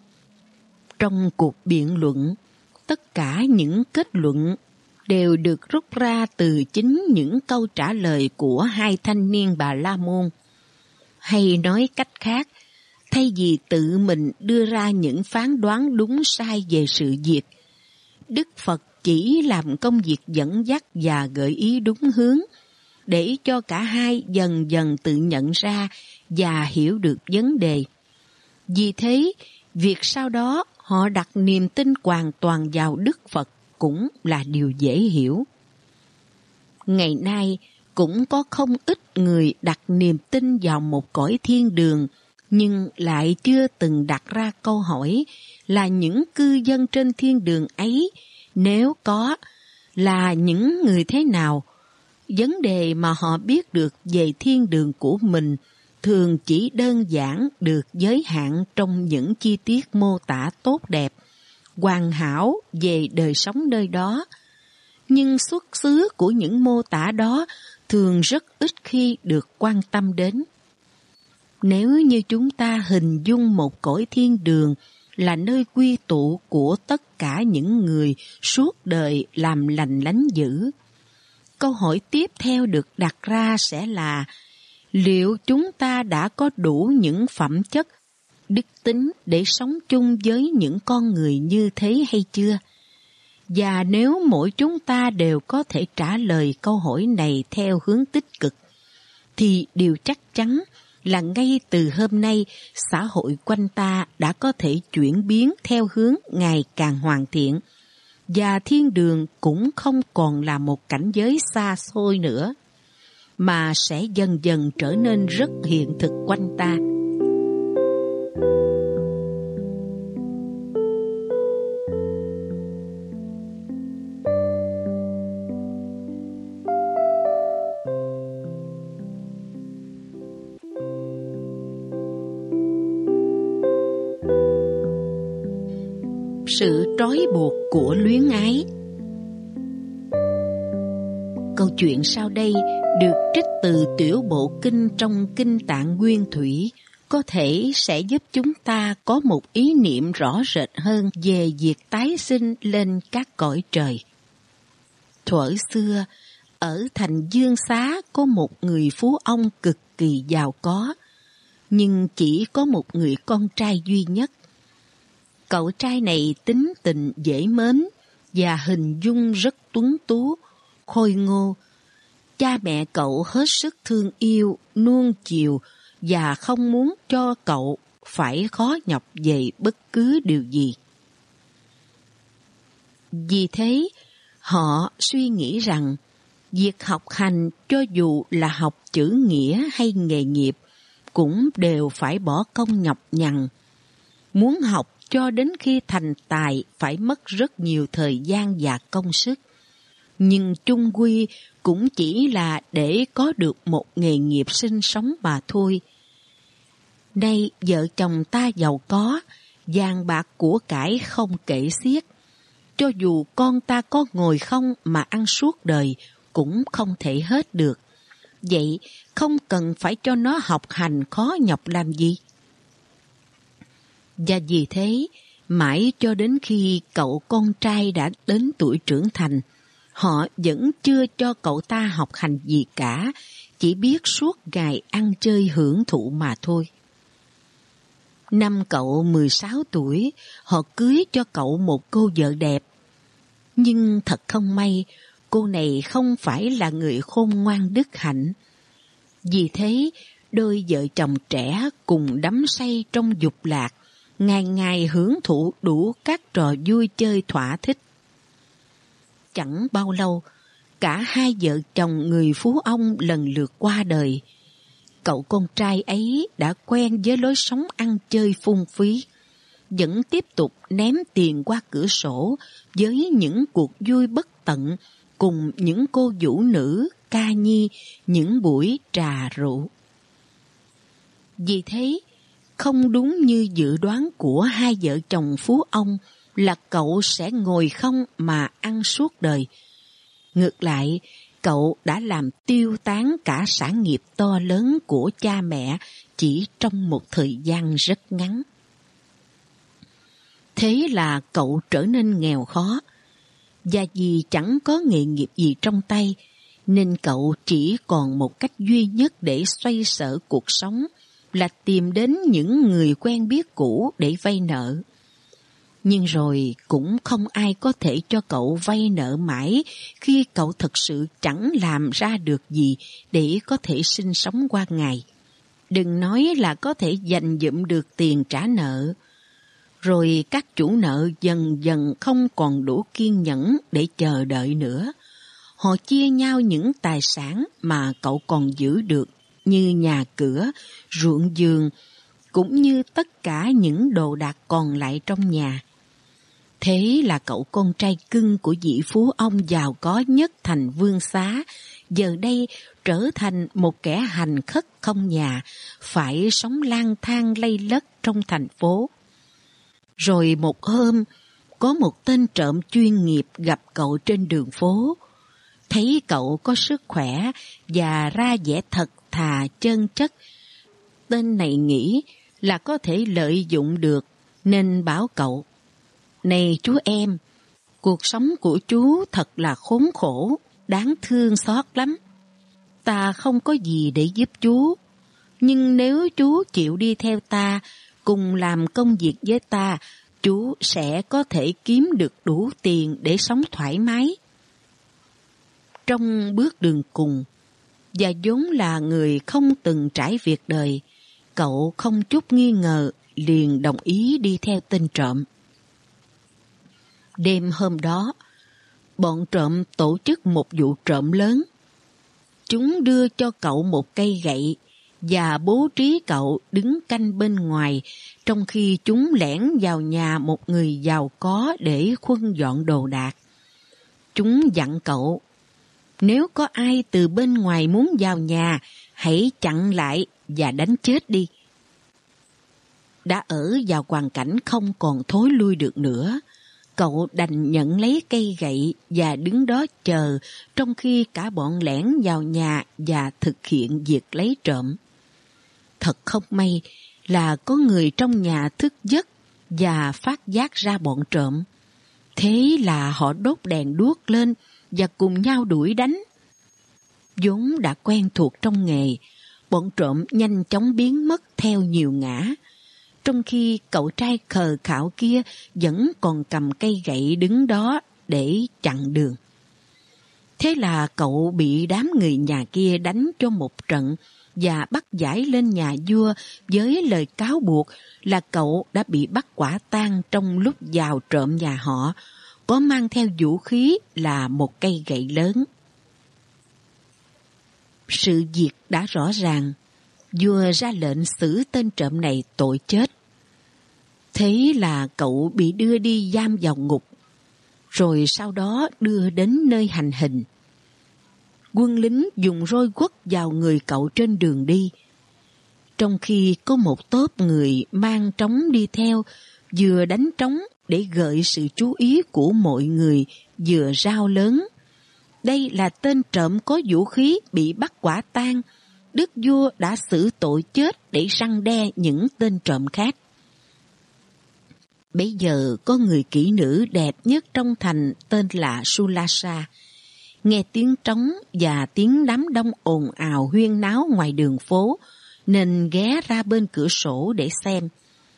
Trong cuộc biện luận, tất cả những kết luận đều được rút ra từ chính những câu trả lời của hai thanh niên Bà La Môn. Hay nói cách khác, thay vì tự mình đưa ra những phán đoán đúng sai về sự việc, Đức Phật chỉ làm công việc dẫn dắt và gợi ý đúng hướng, để cho cả hai dần dần tự nhận ra và hiểu được vấn đề. Vì thế, việc sau đó họ đặt niềm tin hoàn toàn vào Đức Phật cũng là điều dễ hiểu. Ngày nay, cũng có không ít người đặt niềm tin vào một cõi thiên đường, nhưng lại chưa từng đặt ra câu hỏi là những cư dân trên thiên đường ấy, nếu có, là những người thế nào. Vấn đề mà họ biết được về thiên đường của mình thường chỉ đơn giản được giới hạn trong những chi tiết mô tả tốt đẹp, hoàn hảo về đời sống nơi đó. Nhưng xuất xứ của những mô tả đó thường rất ít khi được quan tâm đến. Nếu như chúng ta hình dung một cõi thiên đường là nơi quy tụ của tất cả những người suốt đời làm lành lánh dữ, câu hỏi tiếp theo được đặt ra sẽ là liệu chúng ta đã có đủ những phẩm chất, đức tính để sống chung với những con người như thế hay chưa? Và nếu mỗi chúng ta đều có thể trả lời câu hỏi này theo hướng tích cực, thì điều chắc chắn là ngay từ hôm nay, xã hội quanh ta đã có thể chuyển biến theo hướng ngày càng hoàn thiện, và thiên đường cũng không còn là một cảnh giới xa xôi nữa, mà sẽ dần dần trở nên rất hiện thực quanh ta. Sự trói buộc của luyến ái. Câu chuyện sau đây được trích từ tiểu bộ kinh trong Kinh Tạng Nguyên Thủy, có thể sẽ giúp chúng ta có một ý niệm rõ rệt hơn về việc tái sinh lên các cõi trời. Thuở xưa, ở thành Dương Xá có một người phú ông cực kỳ giàu có, nhưng chỉ có một người con trai duy nhất. Cậu trai này tính tình dễ mến và hình dung rất tuấn tú, khôi ngô. Cha mẹ cậu hết sức thương yêu, nuông chiều và không muốn cho cậu phải khó nhọc về bất cứ điều gì. Vì thế, họ suy nghĩ rằng việc học hành cho dù là học chữ nghĩa hay nghề nghiệp cũng đều phải bỏ công nhọc nhằn. Muốn học cho đến khi thành tài phải mất rất nhiều thời gian và công sức. Nhưng chung quy cũng chỉ là để có được một nghề nghiệp sinh sống mà thôi. Nay vợ chồng ta giàu có, vàng bạc của cải không kể xiết. Cho dù con ta có ngồi không mà ăn suốt đời cũng không thể hết được. Vậy không cần phải cho nó học hành khó nhọc làm gì? Và vì thế, mãi cho đến khi cậu con trai đã đến tuổi trưởng thành, họ vẫn chưa cho cậu ta học hành gì cả, chỉ biết suốt ngày ăn chơi hưởng thụ mà thôi. Năm cậu mười sáu tuổi, họ cưới cho cậu một cô vợ đẹp. Nhưng thật không may, cô này không phải là người khôn ngoan đức hạnh. Vì thế, đôi vợ chồng trẻ cùng đắm say trong dục lạc, ngày ngày hưởng thụ đủ các trò vui chơi thỏa thích. Chẳng bao lâu, cả hai vợ chồng người phú ông lần lượt qua đời. Cậu con trai ấy đã quen với lối sống ăn chơi phung phí, vẫn tiếp tục ném tiền qua cửa sổ với những cuộc vui bất tận cùng những cô vũ nữ, ca nhi, những buổi trà rượu. Vì thế, không đúng như dự đoán của hai vợ chồng phú ông là cậu sẽ ngồi không mà ăn suốt đời. Ngược lại, cậu đã làm tiêu tán cả sản nghiệp to lớn của cha mẹ chỉ trong một thời gian rất ngắn. Thế là cậu trở nên nghèo khó, và vì chẳng có nghề nghiệp gì trong tay, nên cậu chỉ còn một cách duy nhất để xoay sở cuộc sống là tìm đến những người quen biết cũ để vay nợ. Nhưng rồi cũng không ai có thể cho cậu vay nợ mãi khi cậu thật sự chẳng làm ra được gì để có thể sinh sống qua ngày. Đừng nói là có thể dành dụm được tiền trả nợ. Rồi các chủ nợ dần dần không còn đủ kiên nhẫn để chờ đợi nữa. Họ chia nhau những tài sản mà cậu còn giữ được, như nhà cửa, ruộng vườn, cũng như tất cả những đồ đạc còn lại trong nhà. Thế là cậu con trai cưng của vị phú ông giàu có nhất thành Vương Xá, giờ đây trở thành một kẻ hành khất không nhà, phải sống lang thang lây lất trong thành phố. Rồi một hôm, có một tên trộm chuyên nghiệp gặp cậu trên đường phố. Thấy cậu có sức khỏe và ra vẻ thật thà chân chất, tên này nghĩ là có thể lợi dụng được nên bảo cậu: "Này chú em, cuộc sống của chú thật là khốn khổ, đáng thương xót lắm. Ta không có gì để giúp chú, nhưng nếu chú chịu đi theo ta, cùng làm công việc với ta, chú sẽ có thể kiếm được đủ tiền để sống thoải mái." Trong bước đường cùng, và vốn là người không từng trải việc đời, cậu không chút nghi ngờ liền đồng ý đi theo tên trộm. Đêm hôm đó, bọn trộm tổ chức một vụ trộm lớn. Chúng đưa cho cậu một cây gậy và bố trí cậu đứng canh bên ngoài, trong khi chúng lẻn vào nhà một người giàu có để khuân dọn đồ đạc. Chúng dặn cậu: "Nếu có ai từ bên ngoài muốn vào nhà, hãy chặn lại và đánh chết đi." Đã ở vào hoàn cảnh không còn thối lui được nữa, cậu đành nhận lấy cây gậy và đứng đó chờ trong khi cả bọn lẻn vào nhà và thực hiện việc lấy trộm. Thật không may là có người trong nhà thức giấc và phát giác ra bọn trộm. Thế là họ đốt đèn đuốc lên và cùng nhau đuổi đánh. Vốn đã quen thuộc trong nghề, bọn trộm nhanh chóng biến mất theo nhiều ngã, trong khi cậu trai khờ khạo kia vẫn còn cầm cây gậy đứng đó để chặn đường. Thế là cậu bị đám người nhà kia đánh cho một trận và bắt giải lên nhà vua với lời cáo buộc là cậu đã bị bắt quả tang trong lúc vào trộm nhà họ, có mang theo vũ khí là một cây gậy lớn. Sự việc đã rõ ràng, vua ra lệnh xử tên trộm này tội chết. Thế là cậu bị đưa đi giam vào ngục, rồi sau đó đưa đến nơi hành hình. Quân lính dùng roi quất vào người cậu trên đường đi, trong khi có một tốp người mang trống đi theo, vừa đánh trống để gợi sự chú ý của mọi người, vừa rao lớn: "Đây là tên trộm có vũ khí bị bắt quả tang. Đức vua đã xử tội chết để răn đe những tên trộm khác." Bấy giờ có người kỹ nữ đẹp nhất trong thành tên là Sulasa. Nghe tiếng trống và tiếng đám đông ồn ào huyên náo ngoài đường phố, nên ghé ra bên cửa sổ để xem.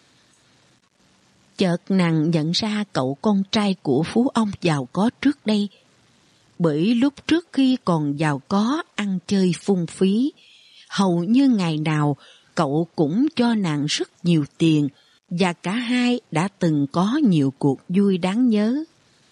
Chợt nàng nhận ra cậu con trai của phú ông giàu có trước đây. Bởi lúc trước khi còn giàu có, ăn chơi phung phí, hầu như ngày nào cậu cũng cho nàng rất nhiều tiền, và cả hai đã từng có nhiều cuộc vui đáng nhớ.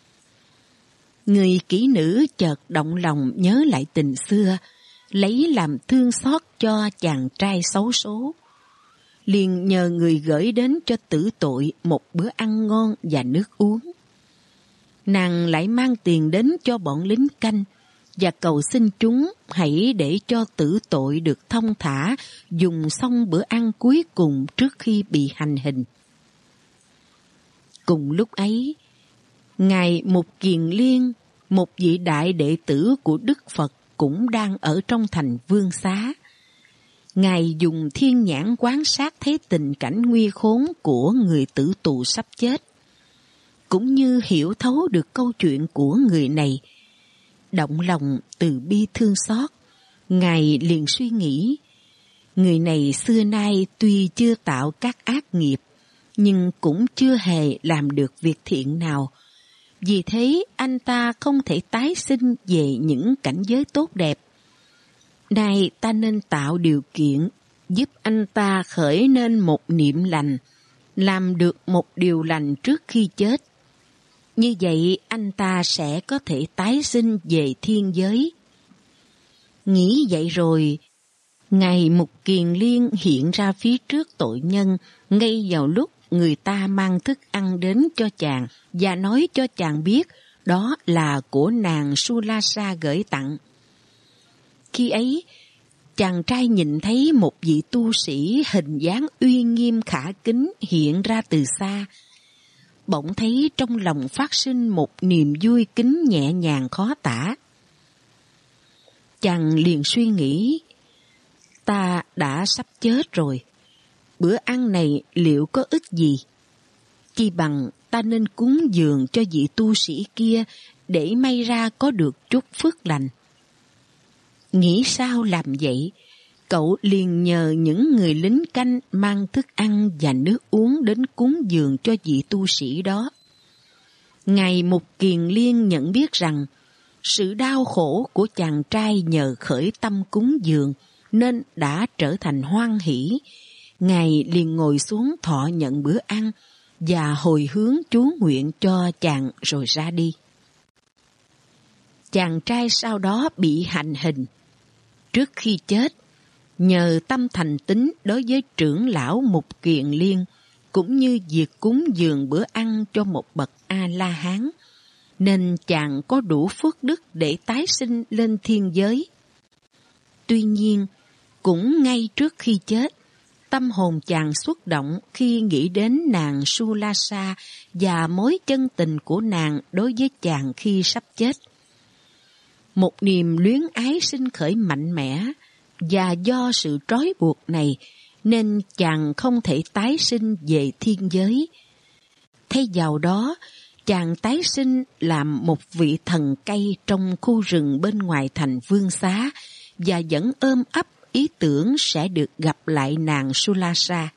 Người kỹ nữ chợt động lòng nhớ lại tình xưa, lấy làm thương xót cho chàng trai xấu số. liền nhờ người gửi đến cho tử tội một bữa ăn ngon và nước uống. Nàng lại mang tiền đến cho bọn lính canh và cầu xin chúng hãy để cho tử tội được thông thả dùng xong bữa ăn cuối cùng trước khi bị hành hình. Cùng lúc ấy, Ngài Mục Kiền Liên, một vị đại đệ tử của Đức Phật cũng đang ở trong thành Vương Xá. Ngài dùng thiên nhãn quan sát thấy tình cảnh nguy khốn của người tử tù sắp chết, cũng như hiểu thấu được câu chuyện của người này. Động lòng từ bi thương xót, Ngài liền suy nghĩ, người này xưa nay tuy chưa tạo các ác nghiệp, nhưng cũng chưa hề làm được việc thiện nào. Vì thế anh ta không thể tái sinh về những cảnh giới tốt đẹp. Nay ta nên tạo điều kiện giúp anh ta khởi nên một niệm lành, làm được một điều lành trước khi chết. Như vậy anh ta sẽ có thể tái sinh về thiên giới. Nghĩ vậy rồi, Ngài Mục Kiền Liên hiện ra phía trước tội nhân ngay vào lúc người ta mang thức ăn đến cho chàng và nói cho chàng biết đó là của nàng Sulasa gửi tặng. Khi ấy, chàng trai nhìn thấy một vị tu sĩ hình dáng uy nghiêm khả kính hiện ra từ xa. Bỗng thấy trong lòng phát sinh một niềm vui kính nhẹ nhàng khó tả. Chàng liền suy nghĩ, ta đã sắp chết rồi, bữa ăn này liệu có ích gì? Chi bằng ta nên cúng dường cho vị tu sĩ kia để may ra có được chút phước lành. Nghĩ sao làm vậy, cậu liền nhờ những người lính canh mang thức ăn và nước uống đến cúng dường cho vị tu sĩ đó. Ngài Mục Kiền Liên nhận biết rằng sự đau khổ của chàng trai nhờ khởi tâm cúng dường nên đã trở thành hoan hỷ. Ngài liền ngồi xuống thọ nhận bữa ăn và hồi hướng chú nguyện cho chàng rồi ra đi. Chàng trai sau đó bị hành hình. Trước khi chết, nhờ tâm thành tín đối với trưởng lão Mục Kiền Liên, cũng như việc cúng dường bữa ăn cho một bậc A-la-hán, nên chàng có đủ phước đức để tái sinh lên thiên giới. Tuy nhiên, cũng ngay trước khi chết, tâm hồn chàng xúc động khi nghĩ đến nàng Sulasa và mối chân tình của nàng đối với chàng khi sắp chết. Một niềm luyến ái sinh khởi mạnh mẽ, và do sự trói buộc này nên chàng không thể tái sinh về thiên giới. Thay vào đó, chàng tái sinh làm một vị thần cây trong khu rừng bên ngoài thành Vương Xá và vẫn ôm ấp ý tưởng sẽ được gặp lại nàng Sulasa.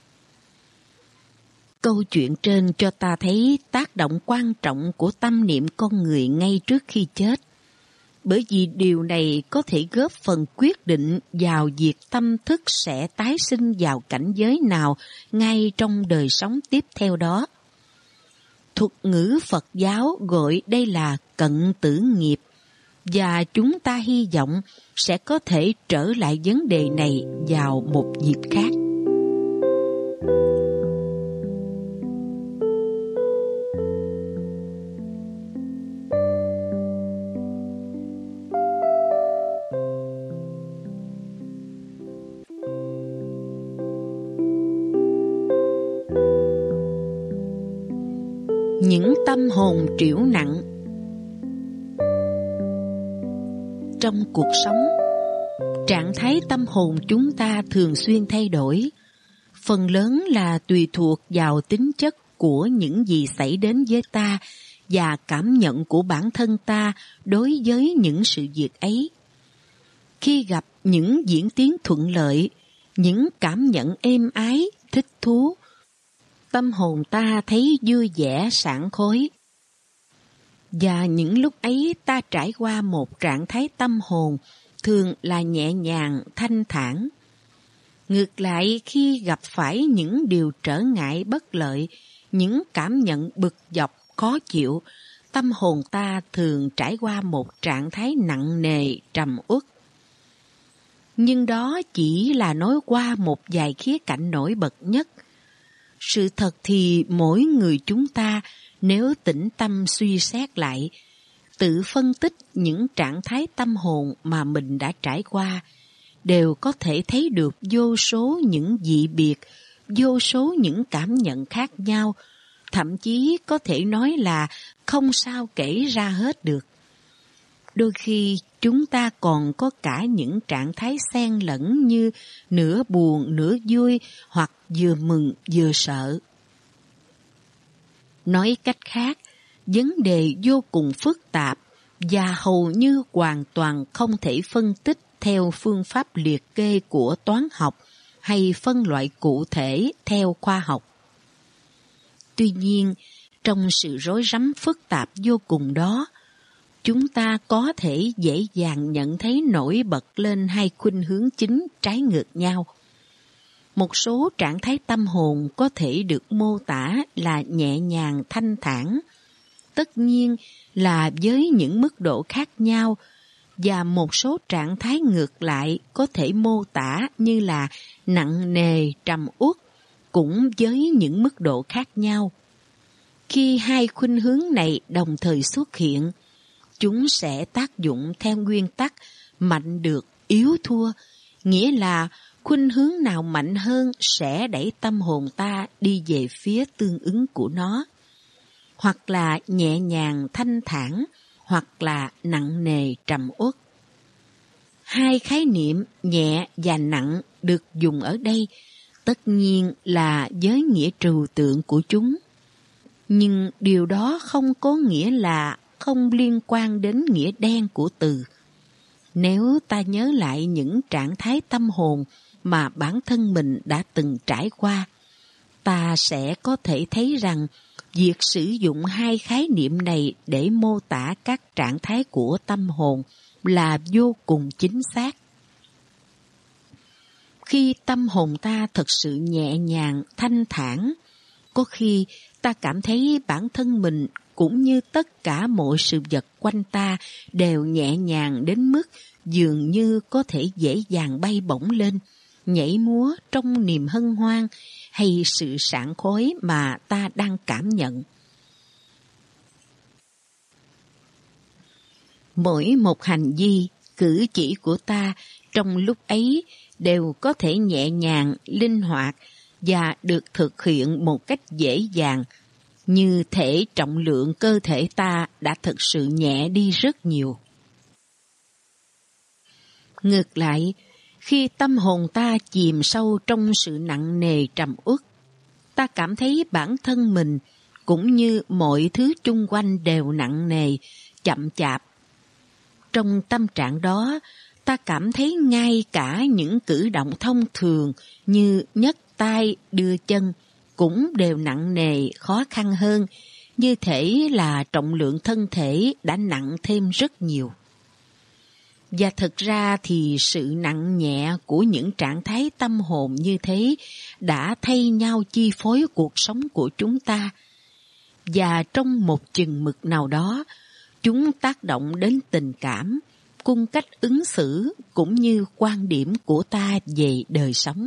Câu chuyện trên cho ta thấy tác động quan trọng của tâm niệm con người ngay trước khi chết, bởi vì điều này có thể góp phần quyết định vào việc tâm thức sẽ tái sinh vào cảnh giới nào ngay trong đời sống tiếp theo đó. Thuật ngữ Phật giáo gọi đây là cận tử nghiệp, và chúng ta hy vọng sẽ có thể trở lại vấn đề này vào một dịp khác. Những tâm hồn trĩu nặng. Trong cuộc sống, trạng thái tâm hồn chúng ta thường xuyên thay đổi, phần lớn là tùy thuộc vào tính chất của những gì xảy đến với ta và cảm nhận của bản thân ta đối với những sự việc ấy. Khi gặp những diễn tiến thuận lợi, những cảm nhận êm ái, thích thú, tâm hồn ta thấy vui vẻ sảng khoái. Và những lúc ấy ta trải qua một trạng thái tâm hồn thường là nhẹ nhàng, thanh thản. Ngược lại, khi gặp phải những điều trở ngại bất lợi, những cảm nhận bực dọc, khó chịu, tâm hồn ta thường trải qua một trạng thái nặng nề, trầm uất. Nhưng đó chỉ là nói qua một vài khía cạnh nổi bật nhất. Sự thật thì mỗi người chúng ta nếu tĩnh tâm suy xét lại, tự phân tích những trạng thái tâm hồn mà mình đã trải qua, đều có thể thấy được vô số những dị biệt, vô số những cảm nhận khác nhau, thậm chí có thể nói là không sao kể ra hết được. Đôi khi chúng ta còn có cả những trạng thái xen lẫn như nửa buồn nửa vui, hoặc vừa mừng vừa sợ. Nói cách khác, vấn đề vô cùng phức tạp và hầu như hoàn toàn không thể phân tích theo phương pháp liệt kê của toán học hay phân loại cụ thể theo khoa học. Tuy nhiên, trong sự rối rắm phức tạp vô cùng đó, chúng ta có thể dễ dàng nhận thấy nổi bật lên hai khuynh hướng chính trái ngược nhau. Một số trạng thái tâm hồn có thể được mô tả là nhẹ nhàng thanh thản, tất nhiên là với những mức độ khác nhau, và một số trạng thái ngược lại có thể mô tả như là nặng nề, trầm uất, cũng với những mức độ khác nhau. Khi hai khuynh hướng này đồng thời xuất hiện, chúng sẽ tác dụng theo nguyên tắc mạnh được yếu thua, nghĩa là khuynh hướng nào mạnh hơn sẽ đẩy tâm hồn ta đi về phía tương ứng của nó, hoặc là nhẹ nhàng thanh thản, hoặc là nặng nề trầm uất. Hai khái niệm nhẹ và nặng được dùng ở đây tất nhiên là với nghĩa trừu tượng của chúng. Nhưng điều đó không có nghĩa là không liên quan đến nghĩa đen của từ. Nếu ta nhớ lại những trạng thái tâm hồn mà bản thân mình đã từng trải qua, ta sẽ có thể thấy rằng việc sử dụng hai khái niệm này để mô tả các trạng thái của tâm hồn là vô cùng chính xác. Khi tâm hồn ta thật sự nhẹ nhàng, thanh thản, có khi ta cảm thấy bản thân mình cũng như tất cả mọi sự vật quanh ta đều nhẹ nhàng đến mức dường như có thể dễ dàng bay bổng lên, nhảy múa trong niềm hân hoan hay sự sảng khoái mà ta đang cảm nhận. Mỗi một hành vi, cử chỉ của ta trong lúc ấy đều có thể nhẹ nhàng, linh hoạt và được thực hiện một cách dễ dàng, như thể trọng lượng cơ thể ta đã thực sự nhẹ đi rất nhiều. Ngược lại, khi tâm hồn ta chìm sâu trong sự nặng nề trầm uất, ta cảm thấy bản thân mình cũng như mọi thứ chung quanh đều nặng nề, chậm chạp. Trong tâm trạng đó, ta cảm thấy ngay cả những cử động thông thường như nhấc tay, đưa chân cũng đều nặng nề, khó khăn hơn, như thể là trọng lượng thân thể đã nặng thêm rất nhiều. Và thực ra thì sự nặng nhẹ của những trạng thái tâm hồn như thế đã thay nhau chi phối cuộc sống của chúng ta. Và trong một chừng mực nào đó, chúng tác động đến tình cảm, cung cách ứng xử cũng như quan điểm của ta về đời sống.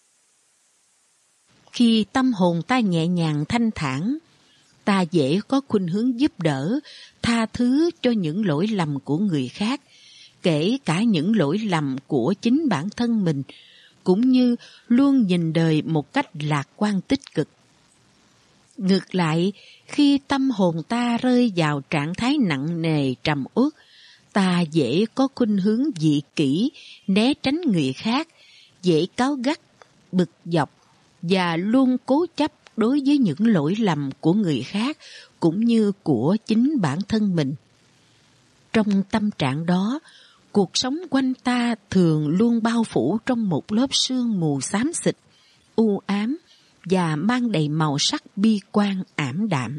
Khi tâm hồn ta nhẹ nhàng thanh thản, ta dễ có khuynh hướng giúp đỡ, tha thứ cho những lỗi lầm của người khác, kể cả những lỗi lầm của chính bản thân mình, cũng như luôn nhìn đời một cách lạc quan tích cực. Ngược lại, khi tâm hồn ta rơi vào trạng thái nặng nề trầm uất, ta dễ có khuynh hướng dị kỷ, né tránh người khác, dễ cáu gắt, bực dọc và luôn cố chấp đối với những lỗi lầm của người khác cũng như của chính bản thân mình. Trong tâm trạng đó, cuộc sống quanh ta thường luôn bao phủ trong một lớp sương mù xám xịt, u ám và mang đầy màu sắc bi quan ảm đạm.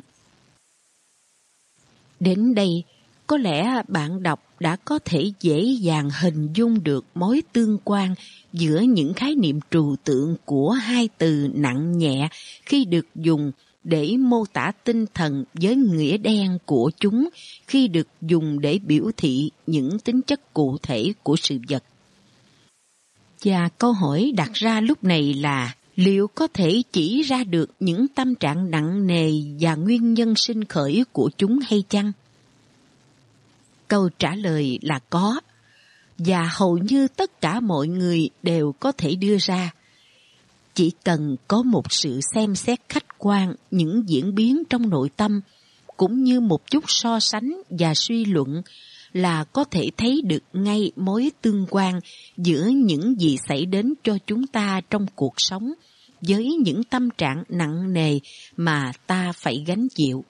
Đến đây, có lẽ bạn đọc đã có thể dễ dàng hình dung được mối tương quan giữa những khái niệm trừu tượng của hai từ nặng nhẹ khi được dùng để mô tả tinh thần với nghĩa đen của chúng khi được dùng để biểu thị những tính chất cụ thể của sự vật. Và câu hỏi đặt ra lúc này là liệu có thể chỉ ra được những tâm trạng nặng nề và nguyên nhân sinh khởi của chúng hay chăng? Câu trả lời là có, và hầu như tất cả mọi người đều có thể đưa ra. Chỉ cần có một sự xem xét khách quan những diễn biến trong nội tâm, cũng như một chút so sánh và suy luận là có thể thấy được ngay mối tương quan giữa những gì xảy đến cho chúng ta trong cuộc sống với những tâm trạng nặng nề mà ta phải gánh chịu.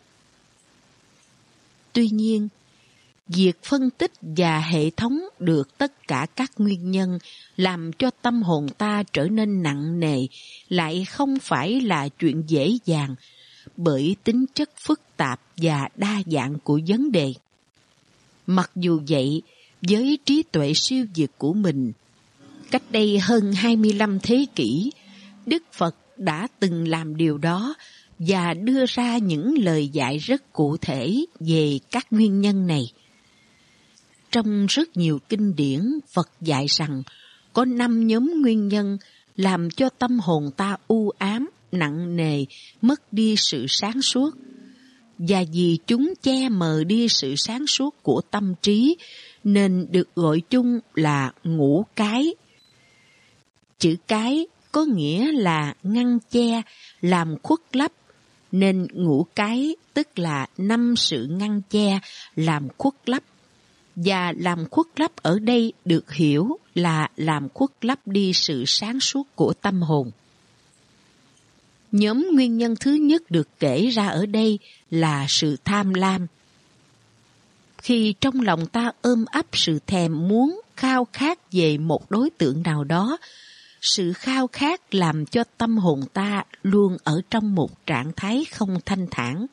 Tuy nhiên, việc phân tích và hệ thống được tất cả các nguyên nhân làm cho tâm hồn ta trở nên nặng nề lại không phải là chuyện dễ dàng, bởi tính chất phức tạp và đa dạng của vấn đề. Mặc dù vậy, với trí tuệ siêu việt của mình, cách đây hơn hai mươi lăm thế kỷ, Đức Phật đã từng làm điều đó và đưa ra những lời dạy rất cụ thể về các nguyên nhân này. Trong rất nhiều kinh điển, Phật dạy rằng có năm nhóm nguyên nhân làm cho tâm hồn ta u ám, nặng nề, mất đi sự sáng suốt. Và vì chúng che mờ đi sự sáng suốt của tâm trí, nên được gọi chung là ngũ cái. Chữ cái có nghĩa là ngăn che, làm khuất lấp, nên ngũ cái tức là năm sự ngăn che, làm khuất lấp. Và làm khuất lấp ở đây được hiểu là làm khuất lấp đi sự sáng suốt của tâm hồn. Nhóm nguyên nhân thứ nhất được kể ra ở đây là sự tham lam. Khi trong lòng ta ôm ấp sự thèm muốn, khao khát về một đối tượng nào đó, sự khao khát làm cho tâm hồn ta luôn ở trong một trạng thái không thanh thản.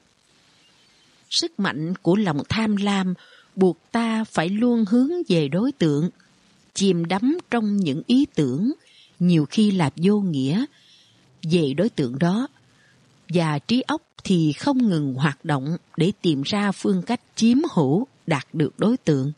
Sức mạnh của lòng tham lam buộc ta phải luôn hướng về đối tượng, chìm đắm trong những ý tưởng, nhiều khi là vô nghĩa, về đối tượng đó, và trí óc thì không ngừng hoạt động để tìm ra phương cách chiếm hữu, đạt được đối tượng.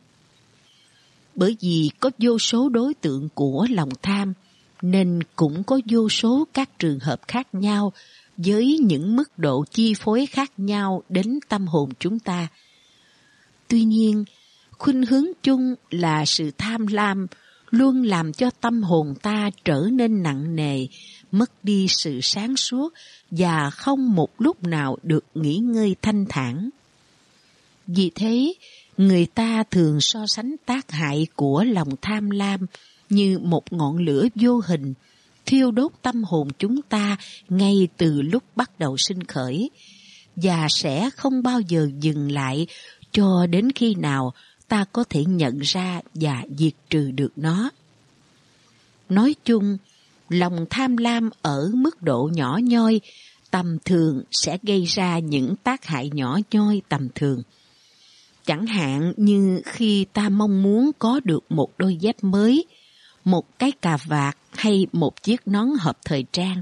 Bởi vì có vô số đối tượng của lòng tham, nên cũng có vô số các trường hợp khác nhau với những mức độ chi phối khác nhau đến tâm hồn chúng ta. Tuy nhiên, khuynh hướng chung là sự tham lam luôn làm cho tâm hồn ta trở nên nặng nề, mất đi sự sáng suốt và không một lúc nào được nghỉ ngơi thanh thản. Vì thế, người ta thường so sánh tác hại của lòng tham lam như một ngọn lửa vô hình, thiêu đốt tâm hồn chúng ta ngay từ lúc bắt đầu sinh khởi, và sẽ không bao giờ dừng lại cho đến khi nào ta có thể nhận ra và diệt trừ được nó. Nói chung, lòng tham lam ở mức độ nhỏ nhoi, tầm thường sẽ gây ra những tác hại nhỏ nhoi tầm thường. Chẳng hạn như khi ta mong muốn có được một đôi dép mới, một cái cà vạt hay một chiếc nón hợp thời trang.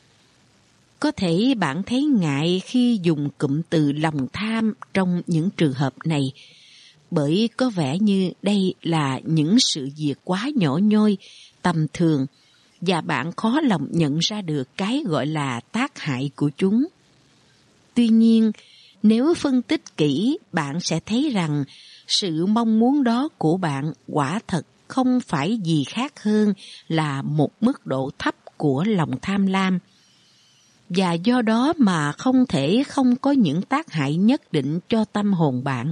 Có thể bạn thấy ngại khi dùng cụm từ lòng tham trong những trường hợp này, bởi có vẻ như đây là những sự việc quá nhỏ nhoi, tầm thường, và bạn khó lòng nhận ra được cái gọi là tác hại của chúng. Tuy nhiên, nếu phân tích kỹ, bạn sẽ thấy rằng sự mong muốn đó của bạn quả thật không phải gì khác hơn là một mức độ thấp của lòng tham lam. Và do đó mà không thể không có những tác hại nhất định cho tâm hồn bạn.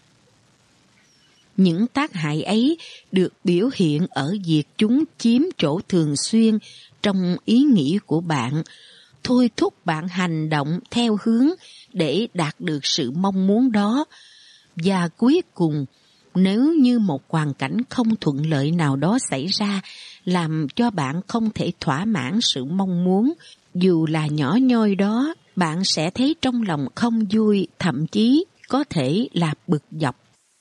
Những tác hại ấy được biểu hiện ở việc chúng chiếm chỗ thường xuyên trong ý nghĩ của bạn, thôi thúc bạn hành động theo hướng để đạt được sự mong muốn đó. Và cuối cùng, nếu như một hoàn cảnh không thuận lợi nào đó xảy ra, làm cho bạn không thể thỏa mãn sự mong muốn, dù là nhỏ nhoi đó, bạn sẽ thấy trong lòng không vui, thậm chí có thể là bực dọc.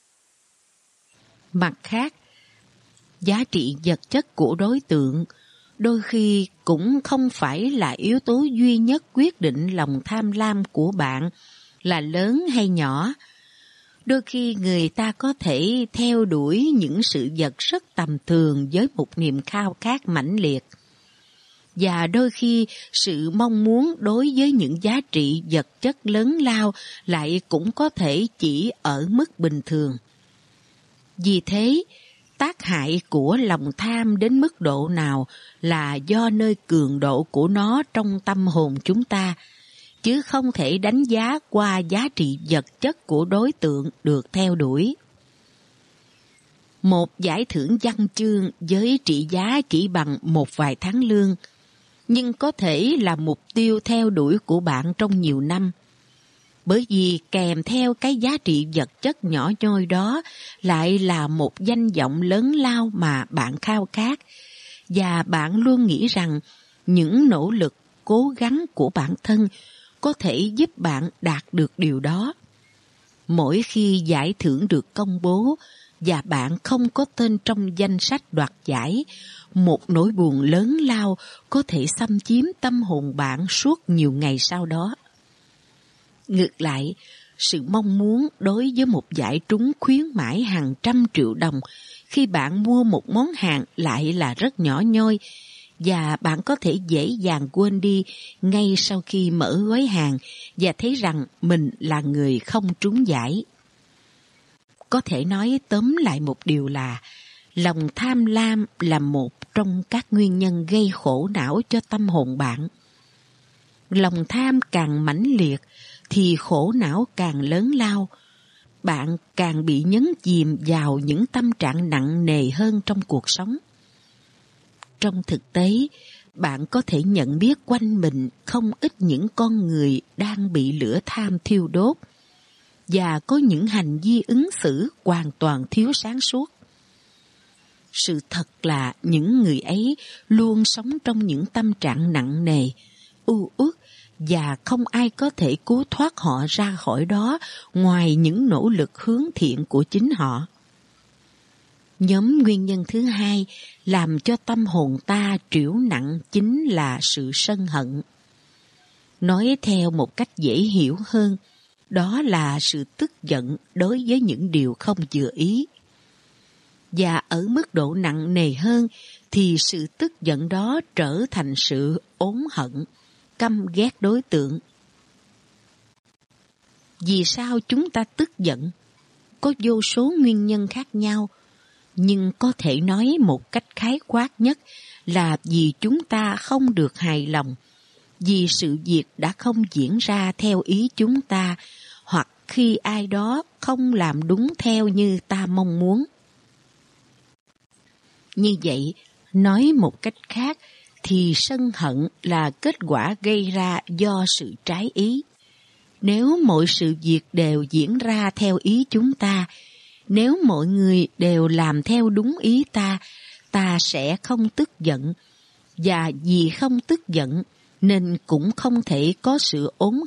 Mặt khác, giá trị vật chất của đối tượng đôi khi cũng không phải là yếu tố duy nhất quyết định lòng tham lam của bạn là lớn hay nhỏ. Đôi khi người ta có thể theo đuổi những sự vật rất tầm thường với một niềm khao khát mãnh liệt. Và đôi khi sự mong muốn đối với những giá trị vật chất lớn lao lại cũng có thể chỉ ở mức bình thường. Vì thế, tác hại của lòng tham đến mức độ nào là do nơi cường độ của nó trong tâm hồn chúng ta, chứ không thể đánh giá qua giá trị vật chất của đối tượng được theo đuổi. Một giải thưởng văn chương với trị giá chỉ bằng một vài tháng lương, nhưng có thể là mục tiêu theo đuổi của bạn trong nhiều năm. Bởi vì kèm theo cái giá trị vật chất nhỏ nhoi đó lại là một danh vọng lớn lao mà bạn khao khát, và bạn luôn nghĩ rằng những nỗ lực, cố gắng của bản thân có thể giúp bạn đạt được điều đó. Mỗi khi giải thưởng được công bố và bạn không có tên trong danh sách đoạt giải, một nỗi buồn lớn lao có thể xâm chiếm tâm hồn bạn suốt nhiều ngày sau đó. Ngược lại, sự mong muốn đối với một giải trúng khuyến mãi hàng trăm triệu đồng khi bạn mua một món hàng lại là rất nhỏ nhoi, và bạn có thể dễ dàng quên đi ngay sau khi mở gói hàng và thấy rằng mình là người không trúng giải. Có thể nói tóm lại một điều là lòng tham lam là một trong các nguyên nhân gây khổ não cho tâm hồn bạn. Lòng tham càng mãnh liệt thì khổ não càng lớn lao. Bạn càng bị nhấn chìm vào những tâm trạng nặng nề hơn trong cuộc sống. Trong thực tế, bạn có thể nhận biết quanh mình không ít những con người đang bị lửa tham thiêu đốt và có những hành vi ứng xử hoàn toàn thiếu sáng suốt. Sự thật là những người ấy luôn sống trong những tâm trạng nặng nề, u uất, và không ai có thể cứu thoát họ ra khỏi đó ngoài những nỗ lực hướng thiện của chính họ. Nhóm nguyên nhân thứ hai làm cho tâm hồn ta trĩu nặng chính là sự sân hận. Nói theo một cách dễ hiểu hơn, đó là sự tức giận đối với những điều không vừa ý. Và ở mức độ nặng nề hơn thì sự tức giận đó trở thành sự oán hận, căm ghét đối tượng. Vì sao chúng ta tức giận? Có vô số nguyên nhân khác nhau, nhưng có thể nói một cách khái quát nhất là vì chúng ta không được hài lòng, vì sự việc đã không diễn ra theo ý chúng ta, hoặc khi ai đó không làm đúng theo như ta mong muốn. Như vậy, nói một cách khác thì sân hận là kết quả gây ra do sự trái ý. Nếu mọi sự việc đều diễn ra theo ý chúng ta, nếu mọi người đều làm theo đúng ý ta, ta sẽ không tức giận. Và vì không tức giận nên cũng không thể có sự oán